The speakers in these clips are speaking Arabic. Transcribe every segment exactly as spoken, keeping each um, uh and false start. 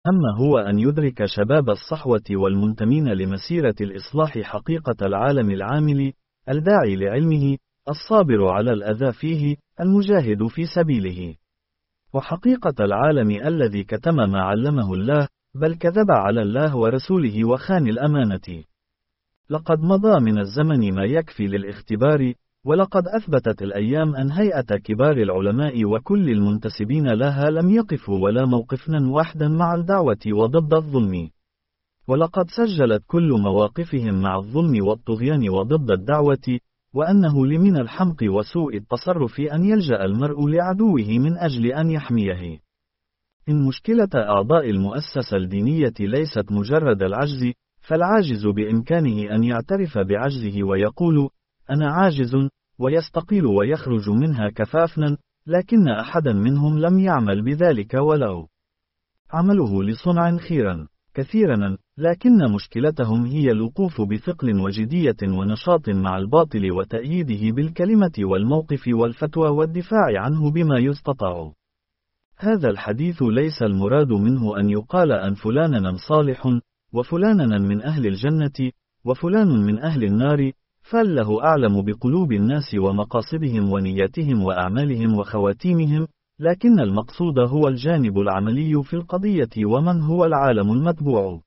أما هو أن يدرك شباب الصحوة والمنتمين لمسيرة الإصلاح حقيقة العالم العامل، الداعي لعلمه، الصابر على الأذى فيه، المجاهد في سبيله. وحقيقة العالم الذي كتم ما علمه الله، بل كذب على الله ورسوله وخان الأمانة. لقد مضى من الزمن ما يكفي للاختبار، ولقد أثبتت الأيام أن هيئة كبار العلماء وكل المنتسبين لها لم يقفوا ولا موقفنا واحدا مع الدعوة وضد الظلم. ولقد سجلت كل مواقفهم مع الظلم والطغيان وضد الدعوة، وأنه لمن الحمق وسوء التصرف أن يلجأ المرء لعدوه من أجل أن يحميه. إن مشكلة أعضاء المؤسسة الدينية ليست مجرد العجز، فالعاجز بإمكانه أن يعترف بعجزه ويقول: أنا عاجز، ويستقيل ويخرج منها كفافنا، لكن أحدا منهم لم يعمل بذلك ولو عمله لصنع خيرا كثيرا، لكن مشكلتهم هي الوقوف بثقل وجدية ونشاط مع الباطل وتأييده بالكلمة والموقف والفتوى والدفاع عنه بما يستطاع. هذا الحديث ليس المراد منه أن يقال أن فلانا صالح، وفلانا من أهل الجنة، وفلان من أهل النار، فالله أعلم بقلوب الناس ومقاصدهم ونياتهم وأعمالهم وخواتيمهم، لكن المقصود هو الجانب العملي في القضية ومن هو العالم المتبوع.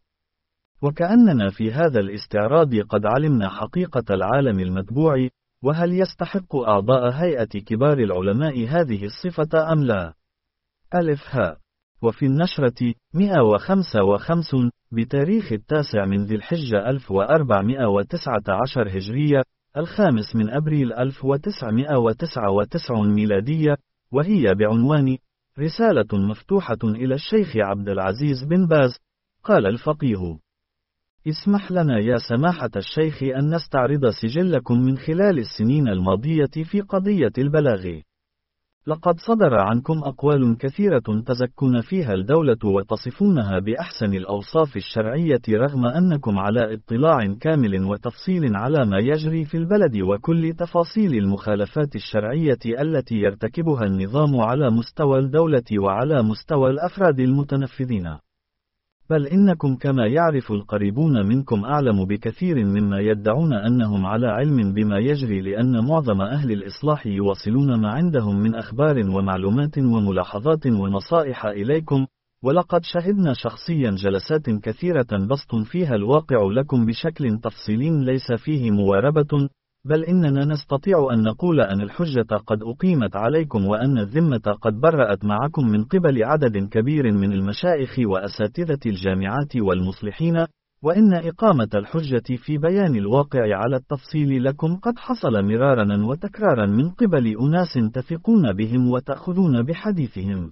وكأننا في هذا الاستعراض قد علمنا حقيقة العالم المتبوع، وهل يستحق أعضاء هيئة كبار العلماء هذه الصفة أم لا؟ ألف ها. وفي النشرة مئة وخمسة وخمسين بتاريخ التاسع من ذي الحجة ألف وأربعمائة وتسعة عشر هجرية، الخامس من أبريل ألف وتسعمائة وتسعة وتسعين ميلادية، وهي بعنوان رسالة مفتوحة إلى الشيخ عبد العزيز بن باز. قال الفقيه: اسمح لنا يا سماحة الشيخ أن نستعرض سجلكم من خلال السنين الماضية في قضية البلاغ. لقد صدر عنكم أقوال كثيرة تزكون فيها الدولة وتصفونها بأحسن الأوصاف الشرعية، رغم أنكم على اطلاع كامل وتفصيل على ما يجري في البلد وكل تفاصيل المخالفات الشرعية التي يرتكبها النظام على مستوى الدولة وعلى مستوى الأفراد المتنفذين. بل إنكم كما يعرف القريبون منكم أعلم بكثير مما يدعون أنهم على علم بما يجري، لأن معظم أهل الإصلاح يوصلون ما عندهم من أخبار ومعلومات وملاحظات ونصائح إليكم، ولقد شهدنا شخصيا جلسات كثيرة بسط فيها الواقع لكم بشكل تفصيلي ليس فيه مواربة، بل إننا نستطيع أن نقول أن الحجة قد أقيمت عليكم، وأن الذمة قد برأت معكم من قبل عدد كبير من المشايخ وأساتذة الجامعات والمصلحين، وإن إقامة الحجة في بيان الواقع على التفصيل لكم قد حصل مرارا وتكرارا من قبل أناس تثقون بهم وتأخذون بحديثهم.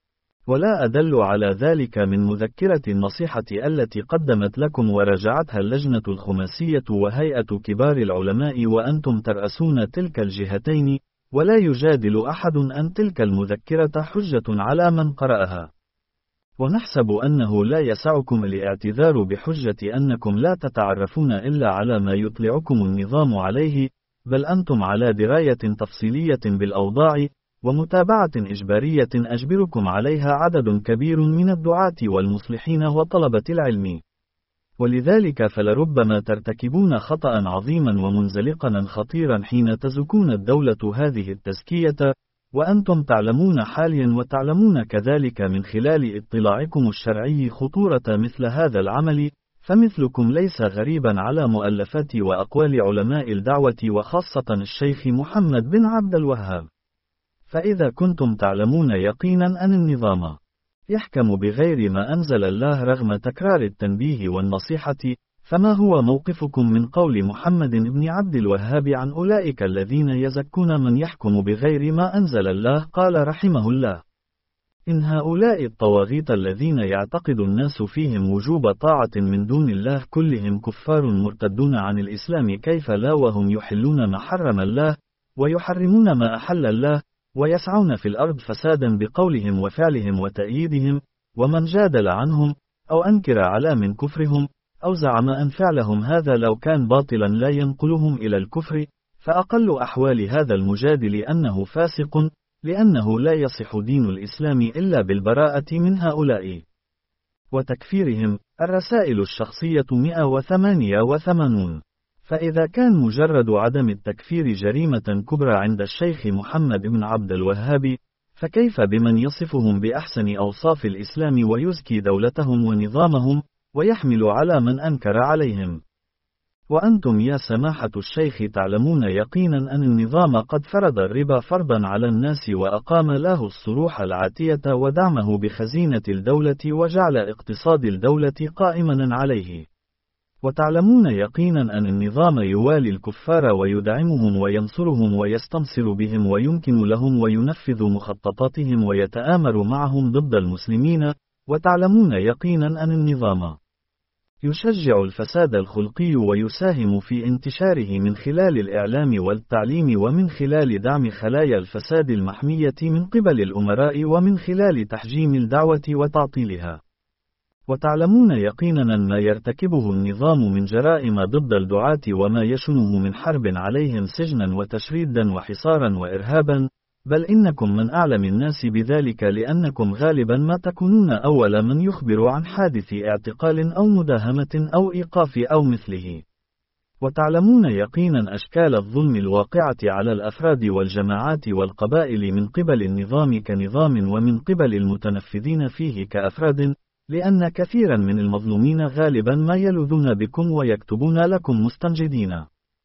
ولا أدل على ذلك من مذكرة النصيحة التي قدمت لكم ورجعتها اللجنة الخماسية وهيئة كبار العلماء وأنتم ترأسون تلك الجهتين، ولا يجادل أحد أن تلك المذكرة حجة على من قرأها. ونحسب أنه لا يسعكم الاعتذار بحجة أنكم لا تتعرفون إلا على ما يطلعكم النظام عليه، بل أنتم على دراية تفصيلية بالأوضاع ومتابعة إجبارية أجبركم عليها عدد كبير من الدعاة والمصلحين وطلبة العلم. ولذلك فلربما ترتكبون خطأ عظيما ومنزلقا خطيرا حين تزكون الدولة هذه التزكية، وأنتم تعلمون حاليا وتعلمون كذلك من خلال اطلاعكم الشرعي خطورة مثل هذا العمل، فمثلكم ليس غريبا على مؤلفات وأقوال علماء الدعوة وخاصة الشيخ محمد بن عبد الوهاب. فإذا كنتم تعلمون يقينا أن النظام يحكم بغير ما أنزل الله رغم تكرار التنبيه والنصيحة، فما هو موقفكم من قول محمد بن عبد الوهاب عن أولئك الذين يزكون من يحكم بغير ما أنزل الله؟ قال رحمه الله: إن هؤلاء الطواغيت الذين يعتقد الناس فيهم وجوب طاعة من دون الله كلهم كفار مرتدون عن الإسلام، كيف لا وهم يحلون ما حرم الله ويحرمون ما أحل الله، ويسعون في الأرض فسادا بقولهم وفعلهم وتأييدهم، ومن جادل عنهم أو أنكر على من كفرهم أو زعم أن فعلهم هذا لو كان باطلا لا ينقلهم إلى الكفر، فأقل أحوال هذا المجادل أنه فاسق، لأنه لا يصح دين الإسلام إلا بالبراءة من هؤلاء. وتكفيرهم. الرسائل الشخصية مئة وثمانية وثمانون. فإذا كان مجرد عدم التكفير جريمة كبرى عند الشيخ محمد بن عبد الوهاب، فكيف بمن يصفهم بأحسن أوصاف الإسلام ويزكي دولتهم ونظامهم، ويحمل على من أنكر عليهم؟ وأنتم يا سماحة الشيخ تعلمون يقينا أن النظام قد فرض الربا فرضا على الناس وأقام له الصروح العاتية ودعمه بخزينة الدولة وجعل اقتصاد الدولة قائما عليه. وتعلمون يقينا أن النظام يوالي الكفار ويدعمهم وينصرهم ويستنصر بهم ويمكن لهم وينفذ مخططاتهم ويتآمر معهم ضد المسلمين. وتعلمون يقينا أن النظام يشجع الفساد الخلقي ويساهم في انتشاره من خلال الإعلام والتعليم ومن خلال دعم خلايا الفساد المحمية من قبل الأمراء ومن خلال تحجيم الدعوة وتعطيلها. وتعلمون يقينا ما يرتكبه النظام من جرائم ضد الدعاة وما يشنه من حرب عليهم سجنا وتشريدا وحصارا وإرهابا، بل إنكم من أعلم الناس بذلك لأنكم غالبا ما تكونون أول من يخبر عن حادث اعتقال أو مداهمة أو إيقاف أو مثله. وتعلمون يقينا أشكال الظلم الواقعة على الأفراد والجماعات والقبائل من قبل النظام كنظام ومن قبل المتنفذين فيه كأفراد، لأن كثيرا من المظلومين غالبا ما يلوذون بكم ويكتبون لكم مستنجدين.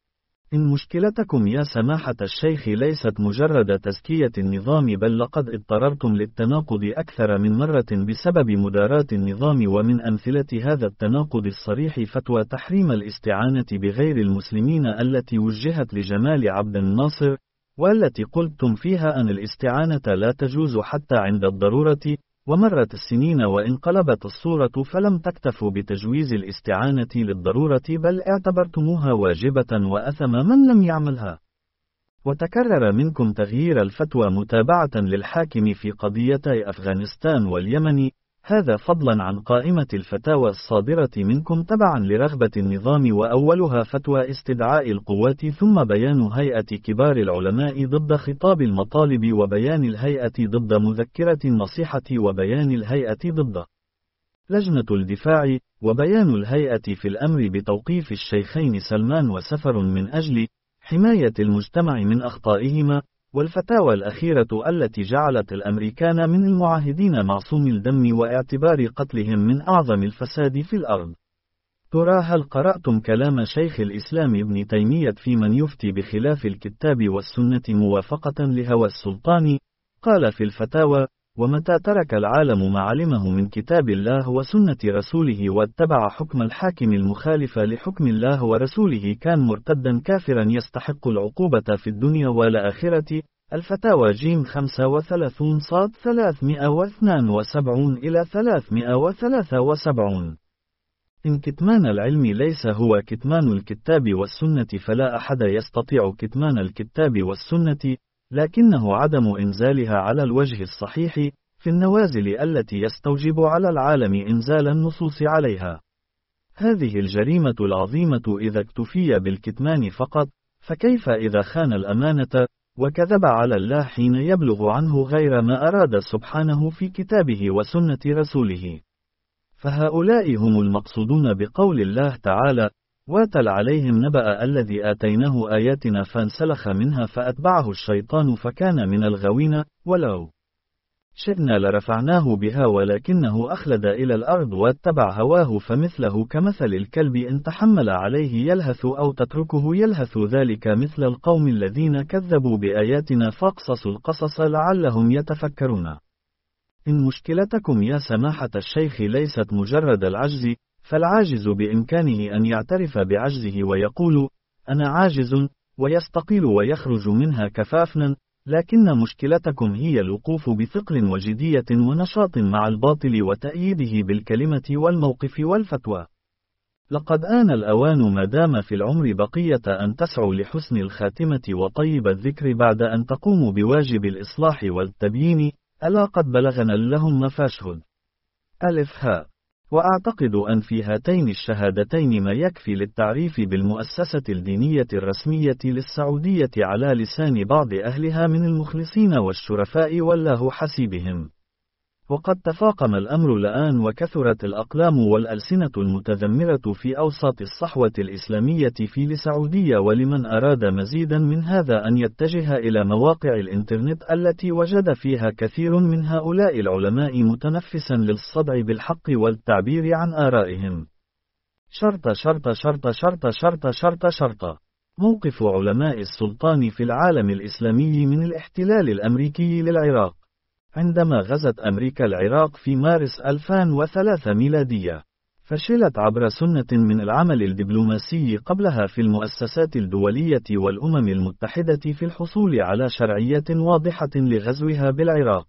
إن مشكلتكم يا سماحة الشيخ ليست مجرد تزكية النظام، بل لقد اضطررتم للتناقض أكثر من مرة بسبب مداراة النظام. ومن أمثلة هذا التناقض الصريح فتوى تحريم الاستعانة بغير المسلمين التي وجهت لجمال عبد الناصر، والتي قلتم فيها أن الاستعانة لا تجوز حتى عند الضرورة. ومرت السنين وانقلبت الصورة فلم تكتفوا بتجويز الاستعانة للضرورة، بل اعتبرتموها واجبة وأثم من لم يعملها. وتكرر منكم تغيير الفتوى متابعة للحاكم في قضيتي أفغانستان واليمن، هذا فضلا عن قائمة الفتاوى الصادرة منكم تبعا لرغبة النظام، وأولها فتوى استدعاء القوات، ثم بيان هيئة كبار العلماء ضد خطاب المطالب، وبيان الهيئة ضد مذكرة النصيحة، وبيان الهيئة ضد لجنة الدفاع، وبيان الهيئة في الأمر بتوقيف الشيخين سلمان وسفر من أجل حماية المجتمع من أخطائهما، والفتاوى الأخيرة التي جعلت الأمريكان من المعاهدين معصوم الدم واعتبار قتلهم من أعظم الفساد في الأرض. ترى هل قرأتم كلام شيخ الإسلام ابن تيمية في من يفتي بخلاف الكتاب والسنة موافقة لهوى السلطان؟ قال في الفتاوى: ومتى ترك العالم ما علمه من كتاب الله وسنة رسوله واتبع حكم الحاكم المخالف لحكم الله ورسوله كان مرتدا كافرا يستحق العقوبة في الدنيا والآخرة. الفتاوى جيم خمسة وثلاثون صاد ثلاثمائة واثنين وسبعين إلى ثلاثمائة وثلاثة وسبعين. إن كتمان العلم ليس هو كتمان الكتاب والسنة فلا أحد يستطيع كتمان الكتاب والسنة، لكنه عدم إنزالها على الوجه الصحيح في النوازل التي يستوجب على العالم إنزال النصوص عليها. هذه الجريمة العظيمة إذا اكتفي بالكتمان فقط، فكيف إذا خان الأمانة وكذب على الله حين يبلغ عنه غير ما أراد سبحانه في كتابه وسنة رسوله؟ فهؤلاء هم المقصودون بقول الله تعالى: واتل عليهم نبأ الذي آتيناه آياتنا فانسلخ منها فأتبعه الشيطان فكان من الغاوين. ولو شئنا لرفعناه بها ولكنه أخلد إلى الأرض واتبع هواه فمثله كمثل الكلب إن تحمل عليه يلهث أو تتركه يلهث، ذلك مثل القوم الذين كذبوا بآياتنا فاقصصوا القصص لعلهم يتفكرون. إن مشكلتكم يا سماحة الشيخ ليست مجرد العجز، فالعاجز بإمكانه أن يعترف بعجزه ويقول: أنا عاجز، ويستقيل ويخرج منها كفافنا، لكن مشكلتكم هي الوقوف بثقل وجدية ونشاط مع الباطل وتأييده بالكلمة والموقف والفتوى. لقد آن الأوان ما دام في العمر بقية أن تسعوا لحسن الخاتمة وطيب الذكر بعد أن تقوموا بواجب الإصلاح والتبيين. ألا قد بلغنا اللهم فاشهد. ألف هاء. وأعتقد أن في هاتين الشهادتين ما يكفي للتعريف بالمؤسسة الدينية الرسمية للسعودية على لسان بعض أهلها من المخلصين والشرفاء والله حسيبهم. وقد تفاقم الأمر الآن وكثرت الأقلام والألسنة المتذمرة في أوساط الصحوة الإسلامية في السعودية، ولمن أراد مزيدا من هذا أن يتجه إلى مواقع الإنترنت التي وجد فيها كثير من هؤلاء العلماء متنفسا للصدع بالحق والتعبير عن آرائهم. شرط شرط شرط شرط شرط شرط شرط موقف علماء السلطان في العالم الإسلامي من الاحتلال الأمريكي للعراق. عندما غزت أمريكا العراق في مارس ألفين وثلاثة ميلادية، فشلت عبر سنة من العمل الدبلوماسي قبلها في المؤسسات الدولية والأمم المتحدة في الحصول على شرعية واضحة لغزوها بالعراق.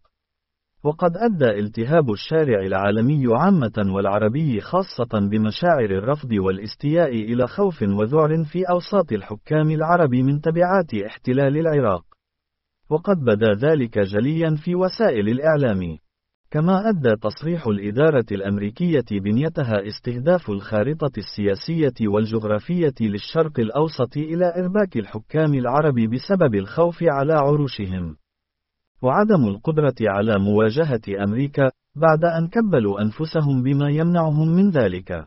وقد أدى التهاب الشارع العالمي عامة والعربي خاصة بمشاعر الرفض والاستياء إلى خوف وذعر في أوساط الحكام العرب من تبعات احتلال العراق. وقد بدا ذلك جليا في وسائل الإعلام. كما أدى تصريح الإدارة الأمريكية بنيتها استهداف الخارطة السياسية والجغرافية للشرق الأوسط إلى إرباك الحكام العرب بسبب الخوف على عروشهم، وعدم القدرة على مواجهة أمريكا بعد أن كبلوا أنفسهم بما يمنعهم من ذلك.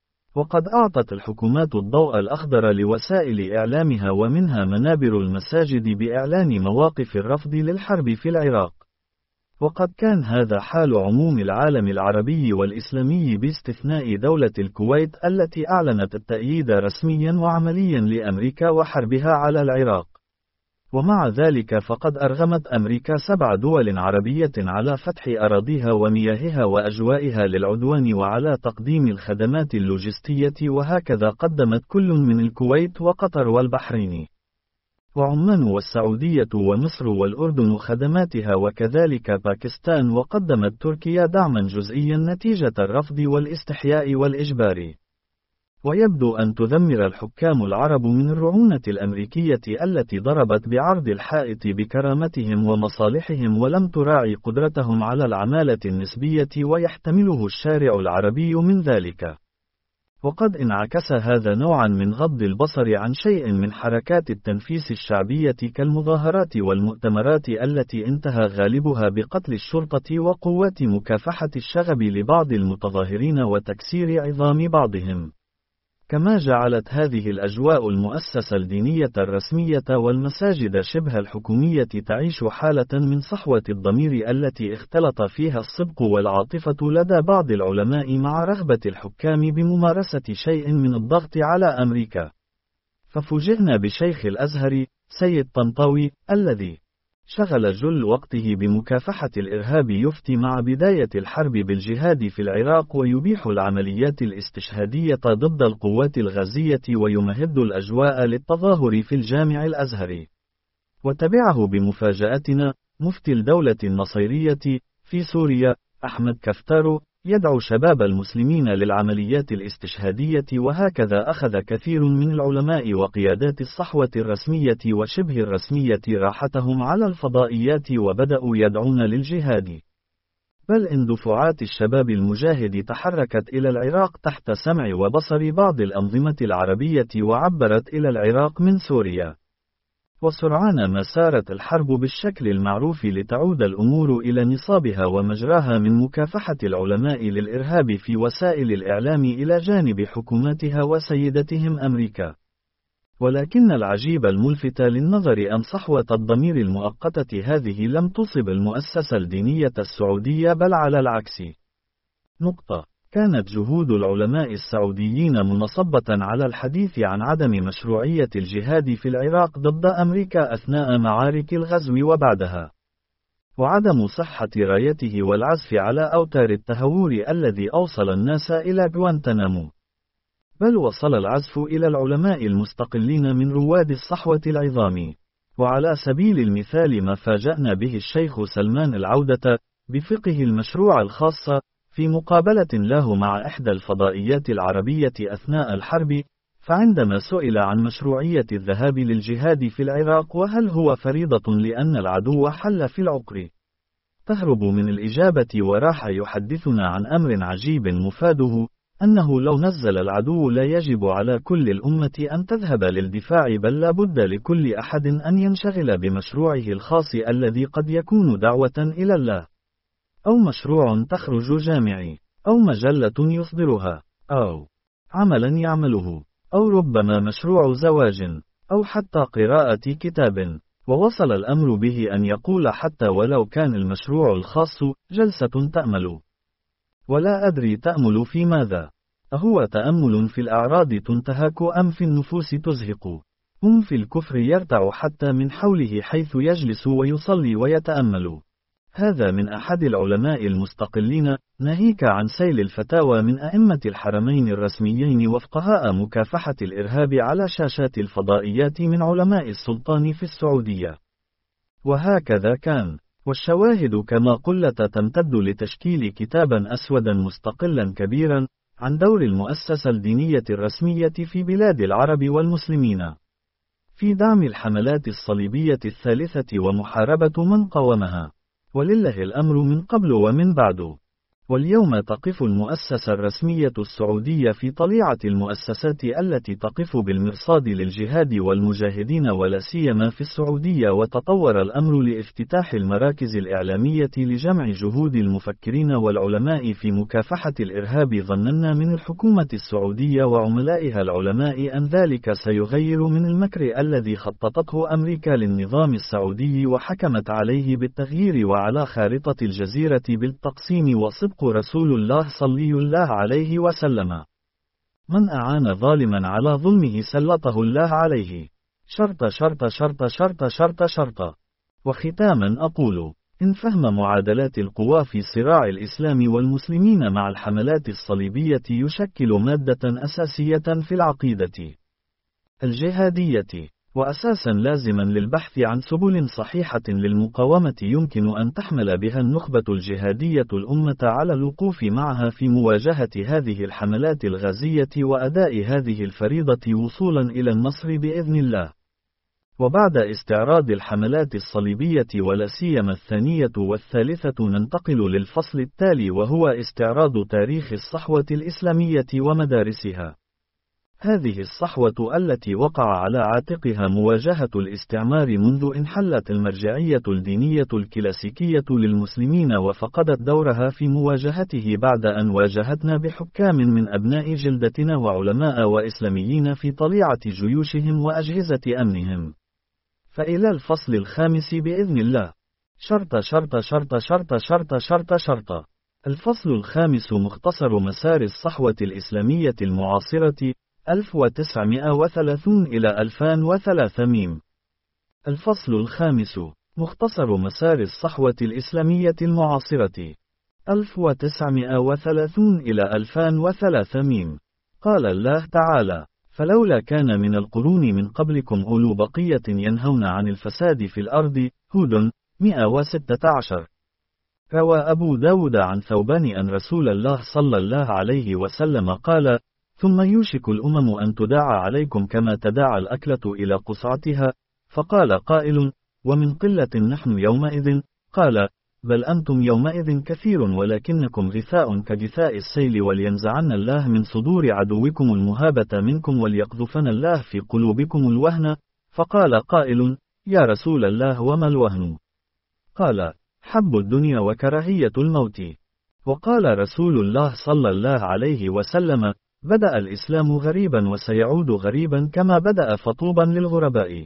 وقد أعطت الحكومات الضوء الأخضر لوسائل إعلامها ومنها منابر المساجد بإعلان مواقف الرفض للحرب في العراق. وقد كان هذا حال عموم العالم العربي والإسلامي باستثناء دولة الكويت التي أعلنت التأييد رسميا وعمليا لأمريكا وحربها على العراق. ومع ذلك فقد أرغمت أمريكا سبع دول عربية على فتح أراضيها ومياهها وأجوائها للعدوان وعلى تقديم الخدمات اللوجستية، وهكذا قدمت كل من الكويت وقطر والبحرين وعمان والسعودية ومصر والأردن خدماتها، وكذلك باكستان، وقدمت تركيا دعما جزئيا نتيجة الرفض والاستحياء والإجبار. ويبدو أن تذمر الحكام العرب من الرعونة الأمريكية التي ضربت بعرض الحائط بكرامتهم ومصالحهم ولم تراعي قدرتهم على العمالة النسبية ويحتمله الشارع العربي من ذلك. وقد انعكس هذا نوعا من غض البصر عن شيء من حركات التنفيس الشعبية كالمظاهرات والمؤتمرات التي انتهى غالبها بقتل الشرطة وقوات مكافحة الشغب لبعض المتظاهرين وتكسير عظام بعضهم. كما جعلت هذه الأجواء المؤسسة الدينية الرسمية والمساجد شبه الحكومية تعيش حالة من صحوة الضمير التي اختلط فيها الصدق والعاطفة لدى بعض العلماء مع رغبة الحكام بممارسة شيء من الضغط على أمريكا. ففوجئنا بشيخ الأزهر سيد طنطاوي الذي شغل جل وقته بمكافحة الإرهاب يفتي مع بداية الحرب بالجهاد في العراق ويبيح العمليات الاستشهادية ضد القوات الغازية ويمهد الأجواء للتظاهر في الجامع الأزهري. وتبعه بمفاجأتنا مفتي الدولة النصيرية في سوريا أحمد كفتارو يدعو شباب المسلمين للعمليات الاستشهادية. وهكذا أخذ كثير من العلماء وقيادات الصحوة الرسمية وشبه الرسمية راحتهم على الفضائيات وبدأوا يدعون للجهاد. بل إن دفعات الشباب المجاهد تحركت إلى العراق تحت سمع وبصر بعض الأنظمة العربية وعبرت إلى العراق من سوريا. وسرعان ما سارت الحرب بالشكل المعروف لتعود الأمور إلى نصابها ومجراها من مكافحة العلماء للإرهاب في وسائل الإعلام إلى جانب حكوماتها وسيدتهم أمريكا. ولكن العجيب الملفت للنظر أن صحوة الضمير المؤقتة هذه لم تصب المؤسسة الدينية السعودية، بل على العكس. نقطة. كانت جهود العلماء السعوديين منصبة على الحديث عن عدم مشروعية الجهاد في العراق ضد أمريكا أثناء معارك الغزو وبعدها، وعدم صحة رايته والعزف على أوتار التهور الذي أوصل الناس إلى غوانتنامو. بل وصل العزف إلى العلماء المستقلين من رواد الصحوة العظام. وعلى سبيل المثال ما فاجأنا به الشيخ سلمان العودة بفقه المشروع الخاص في مقابلة له مع إحدى الفضائيات العربية أثناء الحرب، فعندما سئل عن مشروعية الذهاب للجهاد في العراق وهل هو فريضة لأن العدو حل في العقر، تهرب من الإجابة وراح يحدثنا عن أمر عجيب مفاده أنه لو نزل العدو لا يجب على كل الأمة أن تذهب للدفاع، بل لا بد لكل أحد أن ينشغل بمشروعه الخاص الذي قد يكون دعوة إلى الله. أو مشروع تخرج جامعي، أو مجلة يصدرها، أو عملا يعمله، أو ربما مشروع زواج، أو حتى قراءة كتاب. ووصل الأمر به أن يقول حتى ولو كان المشروع الخاص جلسة تأمل. ولا أدري تأمل في ماذا؟ أهو تأمل في الأعراض تنتهك أم في النفوس تزهق؟ هم في الكفر يرتع حتى من حوله حيث يجلس ويصلي ويتأمل. هذا من أحد العلماء المستقلين، ناهيك عن سيل الفتاوى من أئمة الحرمين الرسميين وفقهاء مكافحة الإرهاب على شاشات الفضائيات من علماء السلطان في السعودية. وهكذا كان. والشواهد كما قلت تمتد لتشكيل كتابا أسودا مستقلا كبيرا عن دور المؤسسة الدينية الرسمية في بلاد العرب والمسلمين في دعم الحملات الصليبية الثالثة ومحاربة من قاومها. ولله الأمر من قبل ومن بعد. واليوم تقف المؤسسة الرسمية السعودية في طليعة المؤسسات التي تقف بالمرصاد للجهاد والمجاهدين ولا سيما في السعودية. وتطور الأمر لافتتاح المراكز الإعلامية لجمع جهود المفكرين والعلماء في مكافحة الإرهاب. ظننا من الحكومة السعودية وعملائها العلماء أن ذلك سيغير من المكر الذي خططته أمريكا للنظام السعودي وحكمت عليه بالتغيير وعلى خارطة الجزيرة بالتقسيم. وصدق رسول الله صلى الله عليه وسلم: من أعان ظالما على ظلمه سلطه الله عليه. شرط شرط شرط شرط شرط شرط. وختاما أقول: إن فهم معادلات القوى في صراع الإسلام والمسلمين مع الحملات الصليبية يشكل مادة أساسية في العقيدة الجهادية، وأساسا لازما للبحث عن سبل صحيحة للمقاومة يمكن أن تحمل بها النخبة الجهادية الأمة على الوقوف معها في مواجهة هذه الحملات الغازية وأداء هذه الفريضة وصولا إلى النصر بإذن الله. وبعد استعراض الحملات الصليبية ولا سيما الثانية والثالثة ننتقل للفصل التالي، وهو استعراض تاريخ الصحوة الإسلامية ومدارسها. هذه الصحوة التي وقع على عاتقها مواجهة الاستعمار منذ انحلت المرجعية الدينية الكلاسيكية للمسلمين وفقدت دورها في مواجهته بعد أن واجهتنا بحكام من أبناء جلدتنا وعلماء وإسلاميين في طليعة جيوشهم وأجهزة أمنهم. فإلى الفصل الخامس بإذن الله. شرط شرط شرط شرط شرط شرط شرط. الفصل الخامس مختصر مسار الصحوة الإسلامية المعاصرة ألف وتسعمائة وثلاثين إلى ألفين وثلاثمائة. الفصل الخامس مختصر مسار الصحوة الإسلامية المعاصرة ألف وتسعمائة وثلاثين إلى ألفين وثلاثمائة. قال الله تعالى: فلولا كان من القرون من قبلكم أولو بقية ينهون عن الفساد في الأرض. هود مئة وستة عشر. روى أبو داود عن ثوبان أن رسول الله صلى الله عليه وسلم قال: ثم يوشك الأمم أن تداعى عليكم كما تداعى الأكلة إلى قصعتها. فقال قائل: ومن قلة نحن يومئذ؟ قال: بل أنتم يومئذ كثير ولكنكم غثاء كغثاء السيل. ولينزعن الله من صدور عدوكم المهابة منكم وليقذفن الله في قلوبكم الوهن. فقال قائل: يا رسول الله وما الوهن؟ قال: حب الدنيا وكراهية الموت. وقال رسول الله صلى الله عليه وسلم: بدأ الإسلام غريبا وسيعود غريبا كما بدأ فطوبا للغرباء.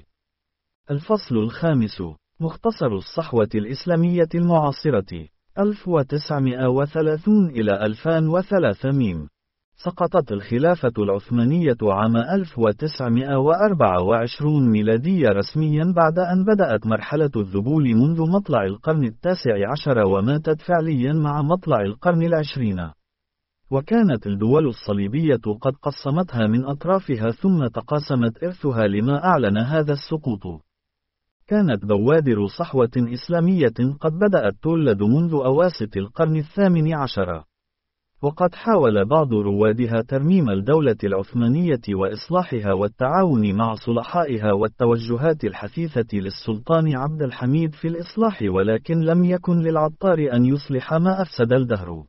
الفصل الخامس مختصر الصحوة الإسلامية المعاصرة ألف وتسعمائة وثلاثين إلى ألفين وثلاثمائة. سقطت الخلافة العثمانية عام ألف وتسعمائة وأربعة وعشرين ميلادية رسميا بعد أن بدأت مرحلة الذبول منذ مطلع القرن التاسع عشر وماتت فعليا مع مطلع القرن العشرين. وكانت الدول الصليبية قد قسمتها من أطرافها ثم تقاسمت إرثها لما أعلن هذا السقوط. كانت بوادر صحوة إسلامية قد بدأت تولد منذ أواسط القرن الثامن عشر. وقد حاول بعض روادها ترميم الدولة العثمانية وإصلاحها والتعاون مع صلحائها والتوجهات الحثيثة للسلطان عبد الحميد في الإصلاح، ولكن لم يكن للعطار أن يصلح ما أفسد الدهر.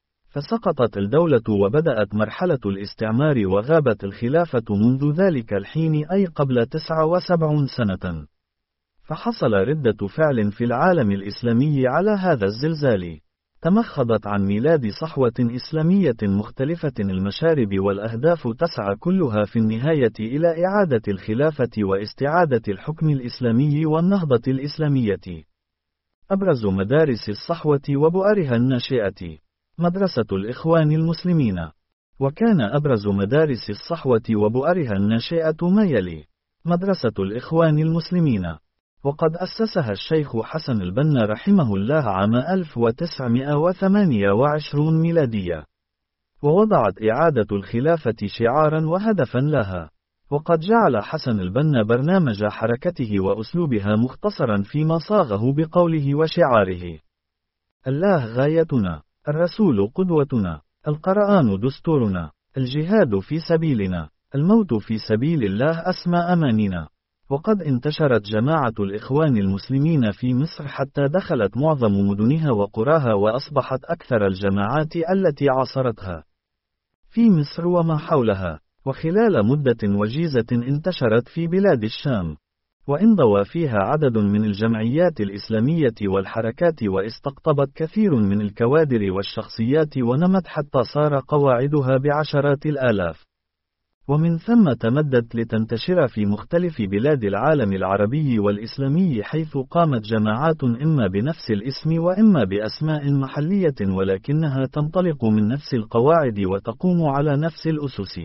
فسقطت الدولة وبدأت مرحلة الاستعمار وغابت الخلافة منذ ذلك الحين، أي قبل تسعة وسبعين سنة. فحصل ردة فعل في العالم الإسلامي على هذا الزلزال. تمخضت عن ميلاد صحوة إسلامية مختلفة المشارب والأهداف تسعى كلها في النهاية إلى إعادة الخلافة واستعادة الحكم الإسلامي والنهضة الإسلامية. أبرز مدارس الصحوة وبؤرها الناشئة: مدرسة الإخوان المسلمين. وكان أبرز مدارس الصحوة وبؤرها الناشئة ما يلي: مدرسة الإخوان المسلمين، وقد أسسها الشيخ حسن البنا رحمه الله عام ألف وتسعمائة وثمانية وعشرين ميلادية، ووضعت إعادة الخلافة شعارا وهدفا لها. وقد جعل حسن البنا برنامج حركته وأسلوبها مختصرا فيما صاغه بقوله وشعاره: الله غايتنا، الرسول قدوتنا، القرآن دستورنا، الجهاد في سبيلنا، الموت في سبيل الله أسمى أماننا. وقد انتشرت جماعة الإخوان المسلمين في مصر حتى دخلت معظم مدنها وقراها وأصبحت أكثر الجماعات التي عاصرتها في مصر وما حولها. وخلال مدة وجيزة انتشرت في بلاد الشام، وانضوى فيها عدد من الجمعيات الإسلامية والحركات، واستقطبت كثير من الكوادر والشخصيات، ونمت حتى صار قواعدها بعشرات الآلاف. ومن ثم تمدت لتنتشر في مختلف بلاد العالم العربي والإسلامي، حيث قامت جماعات إما بنفس الاسم وإما بأسماء محلية، ولكنها تنطلق من نفس القواعد وتقوم على نفس الأسس.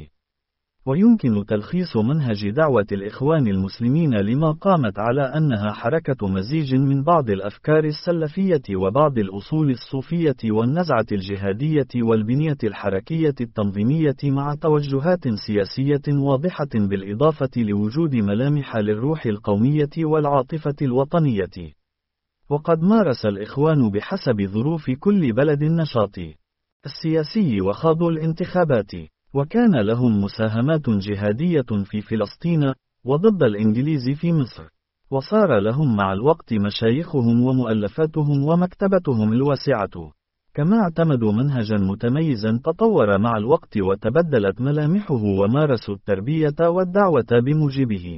ويمكن تلخيص منهج دعوة الإخوان المسلمين لما قامت على أنها حركة مزيج من بعض الأفكار السلفية وبعض الأصول الصوفية والنزعة الجهادية والبنية الحركية التنظيمية، مع توجهات سياسية واضحة، بالإضافة لوجود ملامح للروح القومية والعاطفة الوطنية. وقد مارس الإخوان بحسب ظروف كل بلد النشاط السياسي وخاضوا الانتخابات، وكان لهم مساهمات جهادية في فلسطين وضد الإنجليز في مصر. وصار لهم مع الوقت مشايخهم ومؤلفاتهم ومكتبتهم الواسعة. كما اعتمدوا منهجا متميزا تطور مع الوقت وتبدلت ملامحه، ومارسوا التربية والدعوة بموجبه.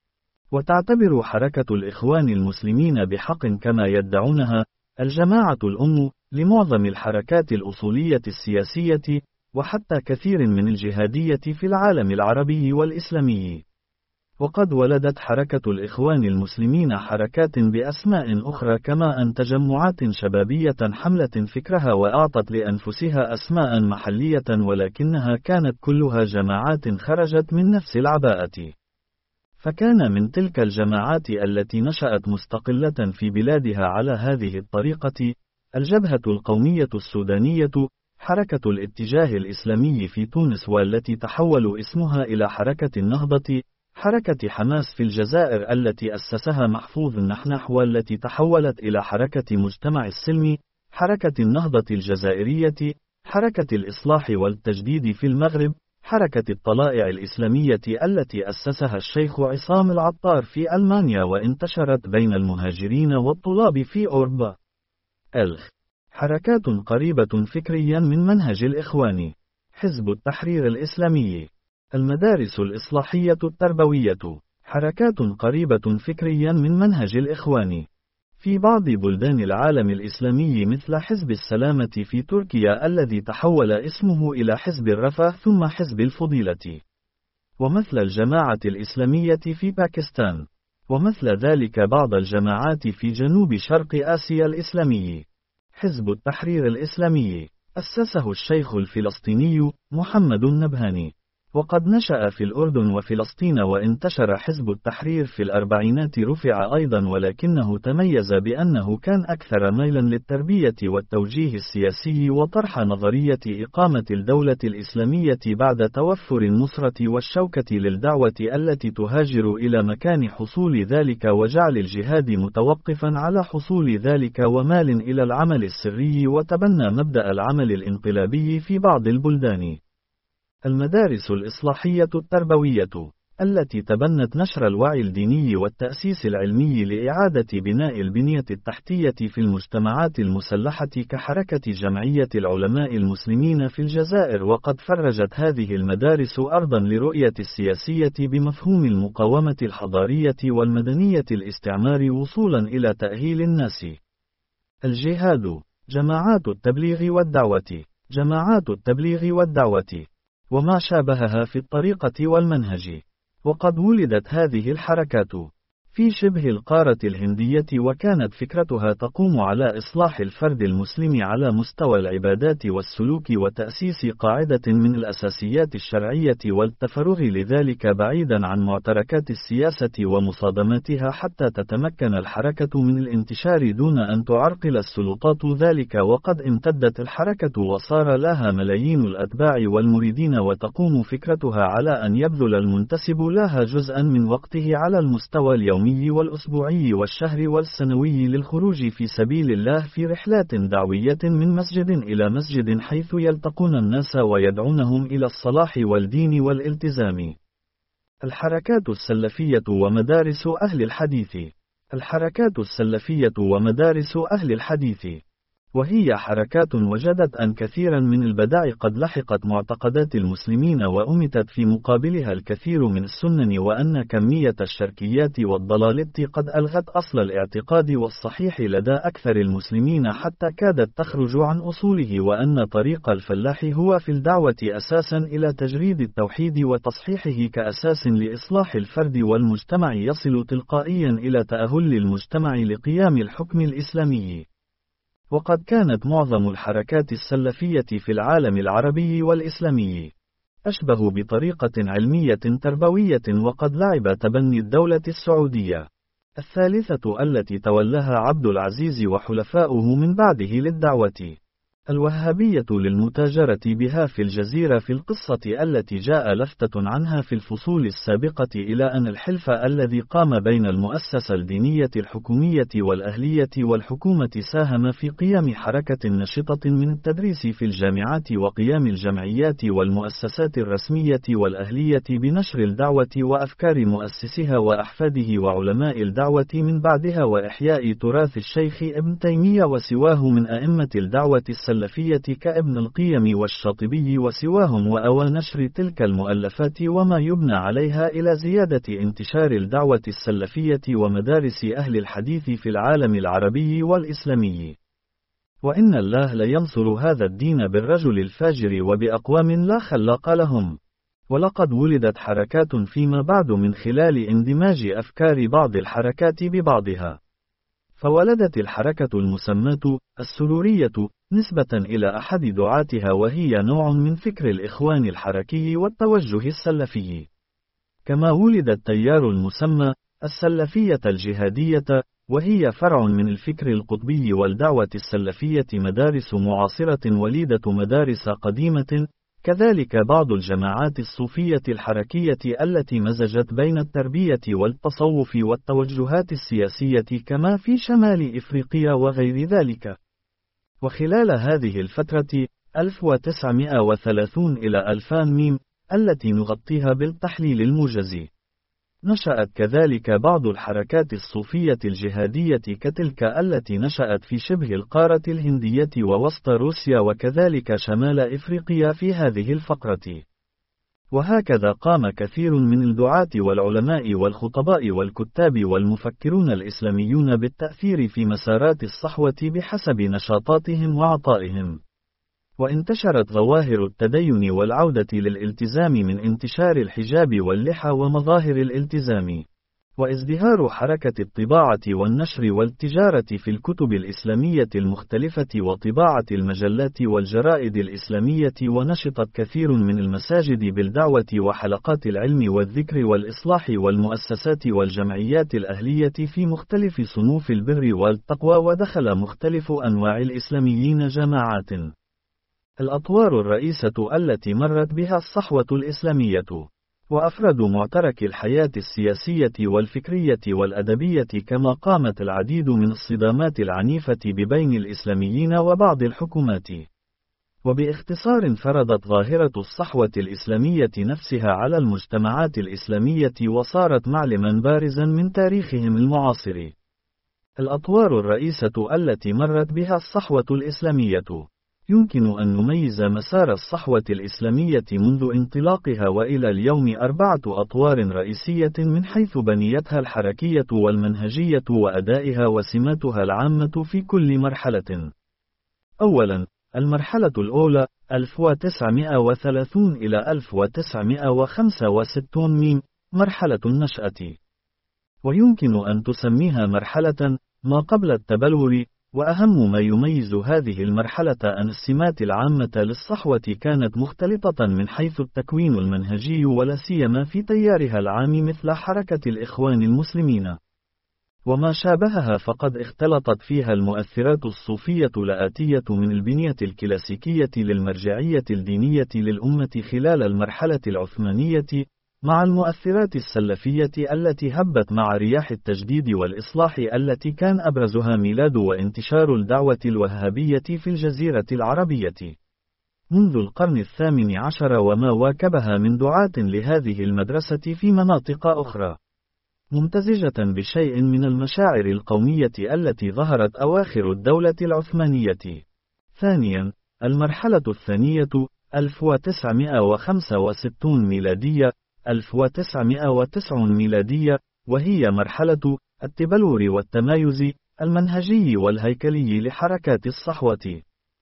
وتعتبر حركة الإخوان المسلمين بحق كما يدعونها الجماعة الأم لمعظم الحركات الأصولية السياسية، وحتى كثير من الجهادية في العالم العربي والإسلامي. وقد ولدت حركة الإخوان المسلمين حركات بأسماء أخرى، كما أن تجمعات شبابية حملة فكرها وأعطت لأنفسها أسماء محلية، ولكنها كانت كلها جماعات خرجت من نفس العباءة. فكان من تلك الجماعات التي نشأت مستقلة في بلادها على هذه الطريقة الجبهة القومية السودانية، حركة الاتجاه الإسلامي في تونس، والتي تحول اسمها إلى حركة النهضة، حركة حماس في الجزائر التي أسسها محفوظ النحنح، والتي تحولت إلى حركة مجتمع السلم، حركة النهضة الجزائرية، حركة الإصلاح والتجديد في المغرب، حركة الطلائع الإسلامية التي أسسها الشيخ عصام العطار في ألمانيا وانتشرت بين المهاجرين والطلاب في أوروبا. الخ حركات قريبة فكريا من منهج الإخوان: حزب التحرير الإسلامي، المدارس الإصلاحية التربوية، حركات قريبة فكريا من منهج الإخوان. في بعض بلدان العالم الإسلامي مثل حزب السلامة في تركيا الذي تحول اسمه إلى حزب الرفاه ثم حزب الفضيلة، ومثل الجماعة الإسلامية في باكستان، ومثل ذلك بعض الجماعات في جنوب شرق آسيا الإسلامي. حزب التحرير الإسلامي أسسه الشيخ الفلسطيني محمد النبهاني، وقد نشأ في الأردن وفلسطين، وانتشر حزب التحرير في الأربعينات رفع أيضا، ولكنه تميز بأنه كان أكثر ميلا للتربية والتوجيه السياسي وطرح نظرية إقامة الدولة الإسلامية بعد توفر النصرة والشوكة للدعوة التي تهاجر إلى مكان حصول ذلك، وجعل الجهاد متوقفا على حصول ذلك، ومال إلى العمل السري، وتبنى مبدأ العمل الانقلابي في بعض البلدان. المدارس الإصلاحية التربوية التي تبنت نشر الوعي الديني والتأسيس العلمي لإعادة بناء البنية التحتية في المجتمعات المسلحة، كحركة جمعية العلماء المسلمين في الجزائر. وقد فرجت هذه المدارس أرضا لرؤية السياسية بمفهوم المقاومة الحضارية والمدنية الاستعمار، وصولا إلى تأهيل الناس. الجهاد جماعات التبليغ والدعوة، جماعات التبليغ والدعوة، وما شابهها في الطريقة والمنهج. وقد ولدت هذه الحركات في شبه القارة الهندية، وكانت فكرتها تقوم على إصلاح الفرد المسلم على مستوى العبادات والسلوك وتأسيس قاعدة من الأساسيات الشرعية والتفرغ لذلك بعيدا عن معتركات السياسة ومصادماتها، حتى تتمكن الحركة من الانتشار دون أن تعرقل السلطات ذلك. وقد امتدت الحركة وصار لها ملايين الأتباع والمريدين، وتقوم فكرتها على أن يبذل المنتسب لها جزءا من وقته على المستوى اليومي والأسبوعي والشهر والسنوي للخروج في سبيل الله في رحلات دعوية من مسجد إلى مسجد، حيث يلتقون الناس ويدعونهم إلى الصلاح والدين والالتزام. الحركات السلفية ومدارس أهل الحديث. الحركات السلفية ومدارس أهل الحديث، وهي حركات وجدت أن كثيرا من البدع قد لحقت معتقدات المسلمين وأمتت في مقابلها الكثير من السنن، وأن كمية الشركيات والضلالات قد ألغت أصل الاعتقاد والصحيح لدى أكثر المسلمين حتى كادت تخرج عن أصوله، وأن طريق الفلاح هو في الدعوة أساسا إلى تجريد التوحيد وتصحيحه كأساس لإصلاح الفرد والمجتمع يصل تلقائيا إلى تأهل المجتمع لقيام الحكم الإسلامي. وقد كانت معظم الحركات السلفية في العالم العربي والإسلامي أشبه بطريقة علمية تربوية، وقد لعب تبني الدولة السعودية الثالثة التي تولاها عبد العزيز وحلفاؤه من بعده للدعوة. الوهابية للمتاجرة بها في الجزيرة في القصة التي جاء لفتة عنها في الفصول السابقة، إلى أن الحلف الذي قام بين المؤسسة الدينية الحكومية والأهلية والحكومة ساهم في قيام حركة نشطة من التدريس في الجامعات وقيام الجمعيات والمؤسسات الرسمية والأهلية بنشر الدعوة وأفكار مؤسسها وأحفاده وعلماء الدعوة من بعدها، وإحياء تراث الشيخ ابن تيمية وسواه من أئمة الدعوة السلفية كابن القيم والشاطبي وسواهم، وأوى نشر تلك المؤلفات وما يبنى عليها إلى زيادة انتشار الدعوة السلفية ومدارس أهل الحديث في العالم العربي والإسلامي. وإن الله لينصر هذا الدين بالرجل الفاجر وبأقوام لا خلاق لهم. ولقد ولدت حركات فيما بعد من خلال اندماج أفكار بعض الحركات ببعضها، فولدت الحركة المسماة السرورية نسبة إلى أحد دعاتها، وهي نوع من فكر الإخوان الحركي والتوجه السلفي. كما ولد التيار المسمى السلفية الجهادية، وهي فرع من الفكر القطبي والدعوة السلفية، مدارس معاصرة وليدة مدارس قديمة. كذلك بعض الجماعات الصوفية الحركية التي مزجت بين التربية والتصوف والتوجهات السياسية كما في شمال إفريقيا وغير ذلك. وخلال هذه الفترة ألف وتسعمائة وثلاثين إلى ألفين ميم التي نغطيها بالتحليل الموجز، نشأت كذلك بعض الحركات الصوفية الجهادية كتلك التي نشأت في شبه القارة الهندية ووسط روسيا وكذلك شمال إفريقيا في هذه الفقرة. وهكذا قام كثير من الدعاة والعلماء والخطباء والكتاب والمفكرون الإسلاميون بالتأثير في مسارات الصحوة بحسب نشاطاتهم وعطائهم. وانتشرت ظواهر التدين والعودة للالتزام من انتشار الحجاب واللحى ومظاهر الالتزام، وازدهار حركة الطباعة والنشر والتجارة في الكتب الإسلامية المختلفة وطباعة المجلات والجرائد الإسلامية. ونشطت كثير من المساجد بالدعوة وحلقات العلم والذكر والإصلاح والمؤسسات والجمعيات الأهلية في مختلف صنوف البر والتقوى، ودخل مختلف أنواع الإسلاميين جماعات. الأطوار الرئيسة التي مرت بها الصحوة الإسلامية، وأفراد معترك الحياة السياسية والفكرية والأدبية، كما قامت العديد من الصدامات العنيفة ببين الإسلاميين وبعض الحكومات. وباختصار فرضت ظاهرة الصحوة الإسلامية نفسها على المجتمعات الإسلامية وصارت معلما بارزا من تاريخهم المعاصر. الأطوار الرئيسة التي مرت بها الصحوة الإسلامية، يمكن أن نميز مسار الصحوة الإسلامية منذ انطلاقها وإلى اليوم أربعة أطوار رئيسية من حيث بنيتها الحركية والمنهجية وأدائها وسماتها العامة في كل مرحلة. أولاً، المرحلة الأولى ألف وتسعمائة وثلاثين إلى ألف وتسعمائة وخمسة وستين ميم مرحلة النشأة. ويمكن أن تسميها مرحلة ما قبل التبلور، وأهم ما يميز هذه المرحلة أن السمات العامة للصحوة كانت مختلطة من حيث التكوين المنهجي ولا سيما في تيارها العام مثل حركة الإخوان المسلمين وما شابهها، فقد اختلطت فيها المؤثرات الصوفية الآتية من البنية الكلاسيكية للمرجعية الدينية للأمة خلال المرحلة العثمانية مع المؤثرات السلفية التي هبت مع رياح التجديد والإصلاح التي كان أبرزها ميلاد وانتشار الدعوة الوهابية في الجزيرة العربية منذ القرن الثامن عشر وما واكبها من دعاة لهذه المدرسة في مناطق أخرى، ممتزجة بشيء من المشاعر القومية التي ظهرت أواخر الدولة العثمانية. ثانيا، المرحلة الثانية ألف وتسعمائة وخمسة وستين ميلادية ألف وتسعمائة وتسعين ميلادية، وهي مرحلة التبلور والتمايز المنهجي والهيكلي لحركات الصحوة،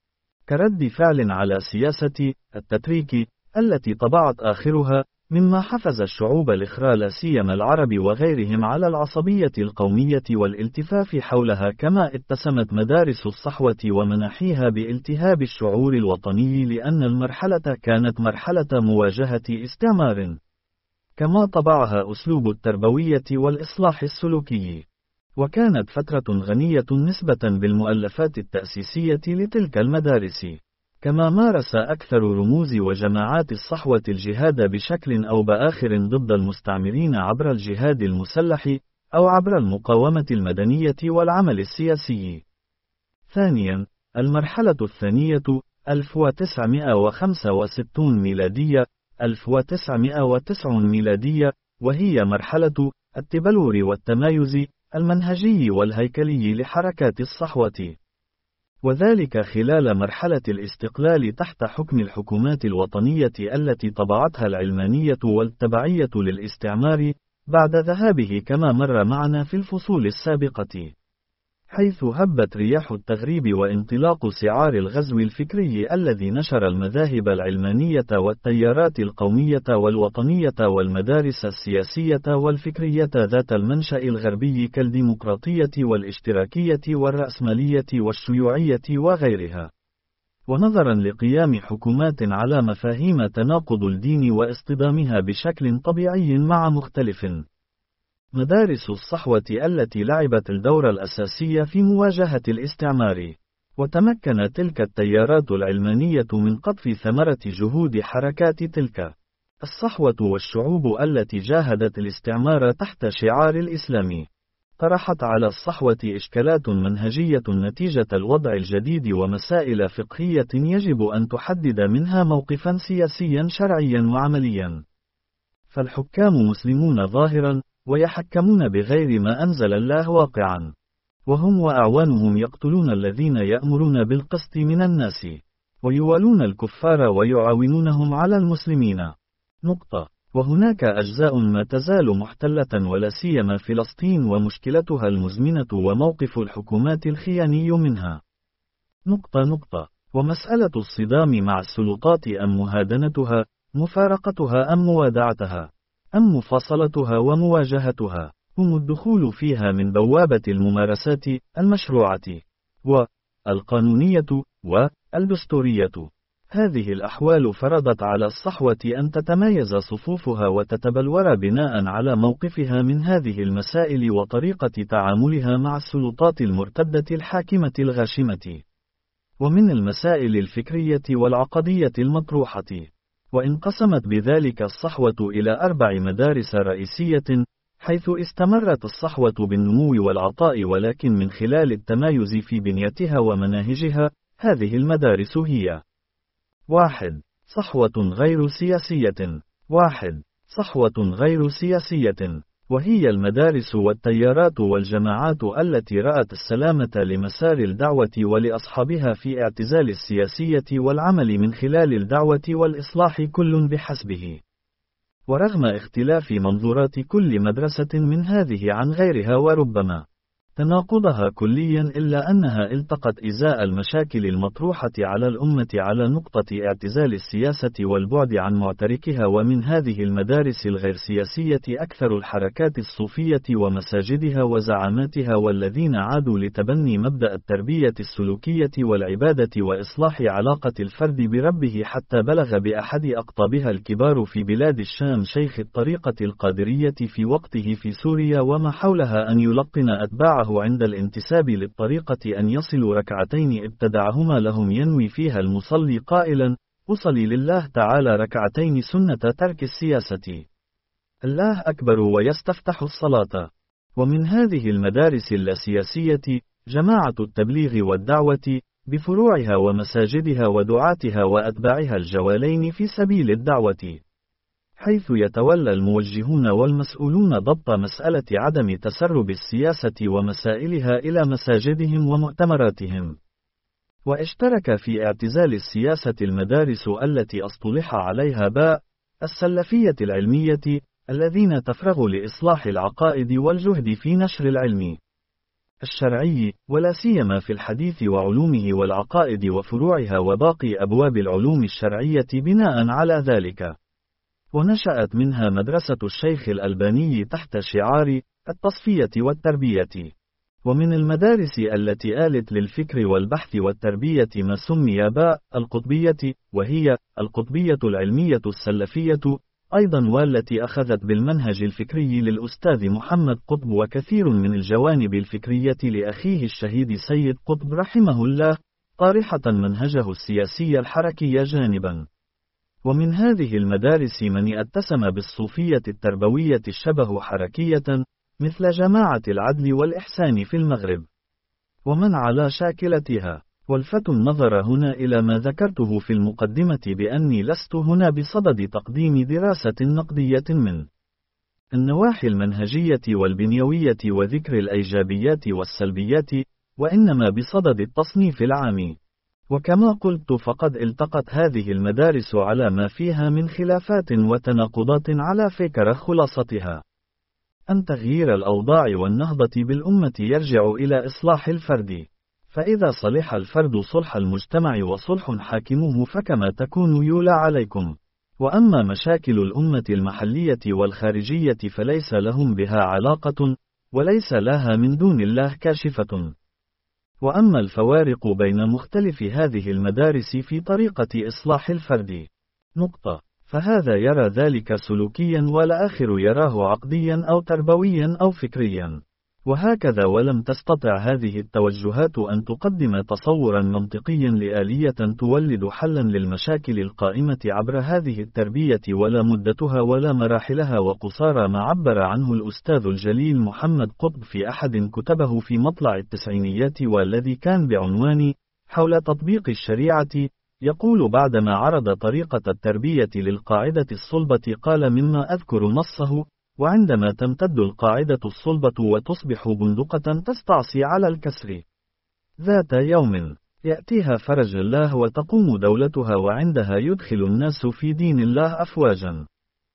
كرد فعل على سياسة التتريك التي طبعت آخرها، مما حفز الشعوب الإخرى لا سيما العرب وغيرهم على العصبية القومية والالتفاف حولها، كما اتسمت مدارس الصحوة ومناحيها بالتهاب الشعور الوطني لأن المرحلة كانت مرحلة مواجهة استعمار، كما طبعها أسلوب التربوية والإصلاح السلوكي، وكانت فترة غنية نسبة بالمؤلفات التأسيسية لتلك المدارس، كما مارس أكثر رموز وجماعات الصحوة الجهاد بشكل أو بآخر ضد المستعمرين عبر الجهاد المسلح أو عبر المقاومة المدنية والعمل السياسي. ثانيا، المرحلة الثانية ألف وتسعمائة وخمسة وستين ميلادية ألف وتسعمائة وتسعين ميلادية، وهي مرحلة التبلور والتمايز المنهجي والهيكلي لحركات الصحوة، وذلك خلال مرحلة الاستقلال تحت حكم الحكومات الوطنية التي طبعتها العلمانية والتبعية للاستعمار بعد ذهابه، كما مر معنا في الفصول السابقة، حيث هبت رياح التغريب وانطلاق سعار الغزو الفكري الذي نشر المذاهب العلمانية والتيارات القومية والوطنية والمدارس السياسية والفكرية ذات المنشأ الغربي كالديمقراطية والاشتراكية والرأسمالية والشيوعية وغيرها. ونظرا لقيام حكومات على مفاهيم تناقض الدين واصطدامها بشكل طبيعي مع مختلف مدارس الصحوة التي لعبت الدور الأساسي في مواجهة الاستعمار، وتمكن تلك التيارات العلمانية من قطف ثمرة جهود حركات تلك الصحوة والشعوب التي جاهدت الاستعمار تحت شعار الإسلام، طرحت على الصحوة إشكالات منهجية نتيجة الوضع الجديد ومسائل فقهية يجب أن تحدد منها موقفا سياسيا شرعيا وعمليا. فالحكام مسلمون ظاهرا ويحكمون بغير ما أنزل الله واقعا، وهم وأعوانهم يقتلون الذين يأمرون بالقسط من الناس ويوالون الكفار ويعاونونهم على المسلمين. نقطة. وهناك أجزاء ما تزال محتلة ولا سيما فلسطين ومشكلتها المزمنة وموقف الحكومات الخياني منها. نقطة نقطة. ومسألة الصدام مع السلطات أم مهادنتها، مفارقتها أم موادعتها، أم مفاصلتها ومواجهتها، هم الدخول فيها من بوابة الممارسات المشروعة والقانونية والدستورية. هذه الأحوال فرضت على الصحوة أن تتميز صفوفها وتتبلور بناء على موقفها من هذه المسائل وطريقة تعاملها مع السلطات المرتدة الحاكمة الغاشمة، ومن المسائل الفكرية والعقدية المطروحة. وانقسمت بذلك الصحوة إلى أربع مدارس رئيسية، حيث استمرت الصحوة بالنمو والعطاء ولكن من خلال التمايز في بنيتها ومناهجها. هذه المدارس هي: واحد. صحوة غير سياسية. واحد. صحوة غير سياسية، وهي المدارس والتيارات والجماعات التي رأت السلامة لمسار الدعوة ولأصحابها في اعتزال السياسية والعمل من خلال الدعوة والإصلاح كل بحسبه. ورغم اختلاف منظورات كل مدرسة من هذه عن غيرها وربما تناقضها كليا، إلا أنها التقت إزاء المشاكل المطروحة على الأمة على نقطة اعتزال السياسة والبعد عن معتركها. ومن هذه المدارس الغير سياسية أكثر الحركات الصوفية ومساجدها وزعاماتها، والذين عادوا لتبني مبدأ التربية السلوكية والعبادة وإصلاح علاقة الفرد بربه، حتى بلغ بأحد أقطابها الكبار في بلاد الشام شيخ الطريقة القادرية في وقته في سوريا وما حولها أن يلقن أتباعه عند الانتساب للطريقة أن يصلوا ركعتين ابتدعهما لهم ينوي فيها المصلي قائلا: أصلي لله تعالى ركعتين سنة ترك السياسة، الله أكبر، ويستفتح الصلاة. ومن هذه المدارس اللاسياسية جماعة التبليغ والدعوة بفروعها ومساجدها ودعاتها وأتباعها الجوالين في سبيل الدعوة، حيث يتولى الموجهون والمسؤولون ضبط مسألة عدم تسرب السياسة ومسائلها إلى مساجدهم ومؤتمراتهم. واشترك في اعتزال السياسة المدارس التي اصطلح عليها باء السلفية العلمية، الذين تفرغوا لإصلاح العقائد والجهد في نشر العلم الشرعي، ولا سيما في الحديث وعلومه والعقائد وفروعها وباقي أبواب العلوم الشرعية بناء على ذلك. ونشأت منها مدرسة الشيخ الألباني تحت شعار التصفية والتربية. ومن المدارس التي آلت للفكر والبحث والتربية ما سمي باء القطبية، وهي القطبية العلمية السلفية أيضا، والتي أخذت بالمنهج الفكري للأستاذ محمد قطب وكثير من الجوانب الفكرية لأخيه الشهيد سيد قطب رحمه الله، طارحة منهجه السياسي الحركي جانبا. ومن هذه المدارس من اتسم بالصوفية التربوية الشبه حركية، مثل جماعة العدل والإحسان في المغرب، ومن على شاكلتها. والفت النظر هنا إلى ما ذكرته في المقدمة بأني لست هنا بصدد تقديم دراسة نقدية من النواحي المنهجية والبنيوية وذكر الإيجابيات والسلبيات، وإنما بصدد التصنيف العام. وكما قلت فقد التقت هذه المدارس على ما فيها من خلافات وتناقضات على فكرة خلاصتها أن تغيير الأوضاع والنهضة بالأمة يرجع إلى إصلاح الفرد، فإذا صلح الفرد صلح المجتمع وصلح حاكمه فكما تكون يولى عليكم. وأما مشاكل الأمة المحلية والخارجية فليس لهم بها علاقة، وليس لها من دون الله كاشفة. وأما الفوارق بين مختلف هذه المدارس في طريقة إصلاح الفرد نقطة، فهذا يرى ذلك سلوكيا والآخر يراه عقديا أو تربويا أو فكريا، وهكذا. ولم تستطع هذه التوجهات أن تقدم تصورا منطقيا لآلية تولد حلا للمشاكل القائمة عبر هذه التربية، ولا مدتها ولا مراحلها. وقصارى ما عبر عنه الأستاذ الجليل محمد قطب في أحد كتبه في مطلع التسعينيات، والذي كان بعنوان حول تطبيق الشريعة، يقول بعدما عرض طريقة التربية للقاعدة الصلبة قال مما أذكر نصه: وعندما تمتد القاعدة الصلبة وتصبح بندقة تستعصي على الكسر، ذات يوم يأتيها فرج الله وتقوم دولتها، وعندها يدخل الناس في دين الله أفواجا.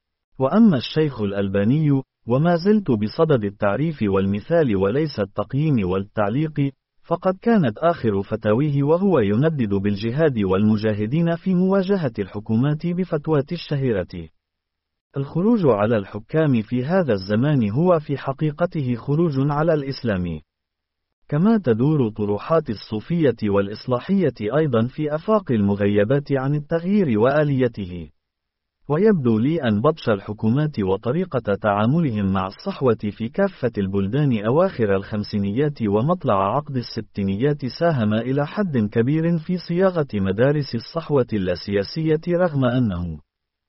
وأما الشيخ الألباني، وما زلت بصدد التعريف والمثال وليس التقييم والتعليق، فقد كانت آخر فتاويه وهو يندد بالجهاد والمجاهدين في مواجهة الحكومات بفتوات الشهيرة: الخروج على الحكام في هذا الزمان هو في حقيقته خروج على الإسلام. كما تدور طروحات الصوفية والإصلاحية أيضا في آفاق المغيبات عن التغيير وآليته. ويبدو لي أن بطش الحكومات وطريقة تعاملهم مع الصحوة في كافة البلدان أواخر الخمسينيات ومطلع عقد الستينيات ساهم إلى حد كبير في صياغة مدارس الصحوة اللاسياسية، رغم أنه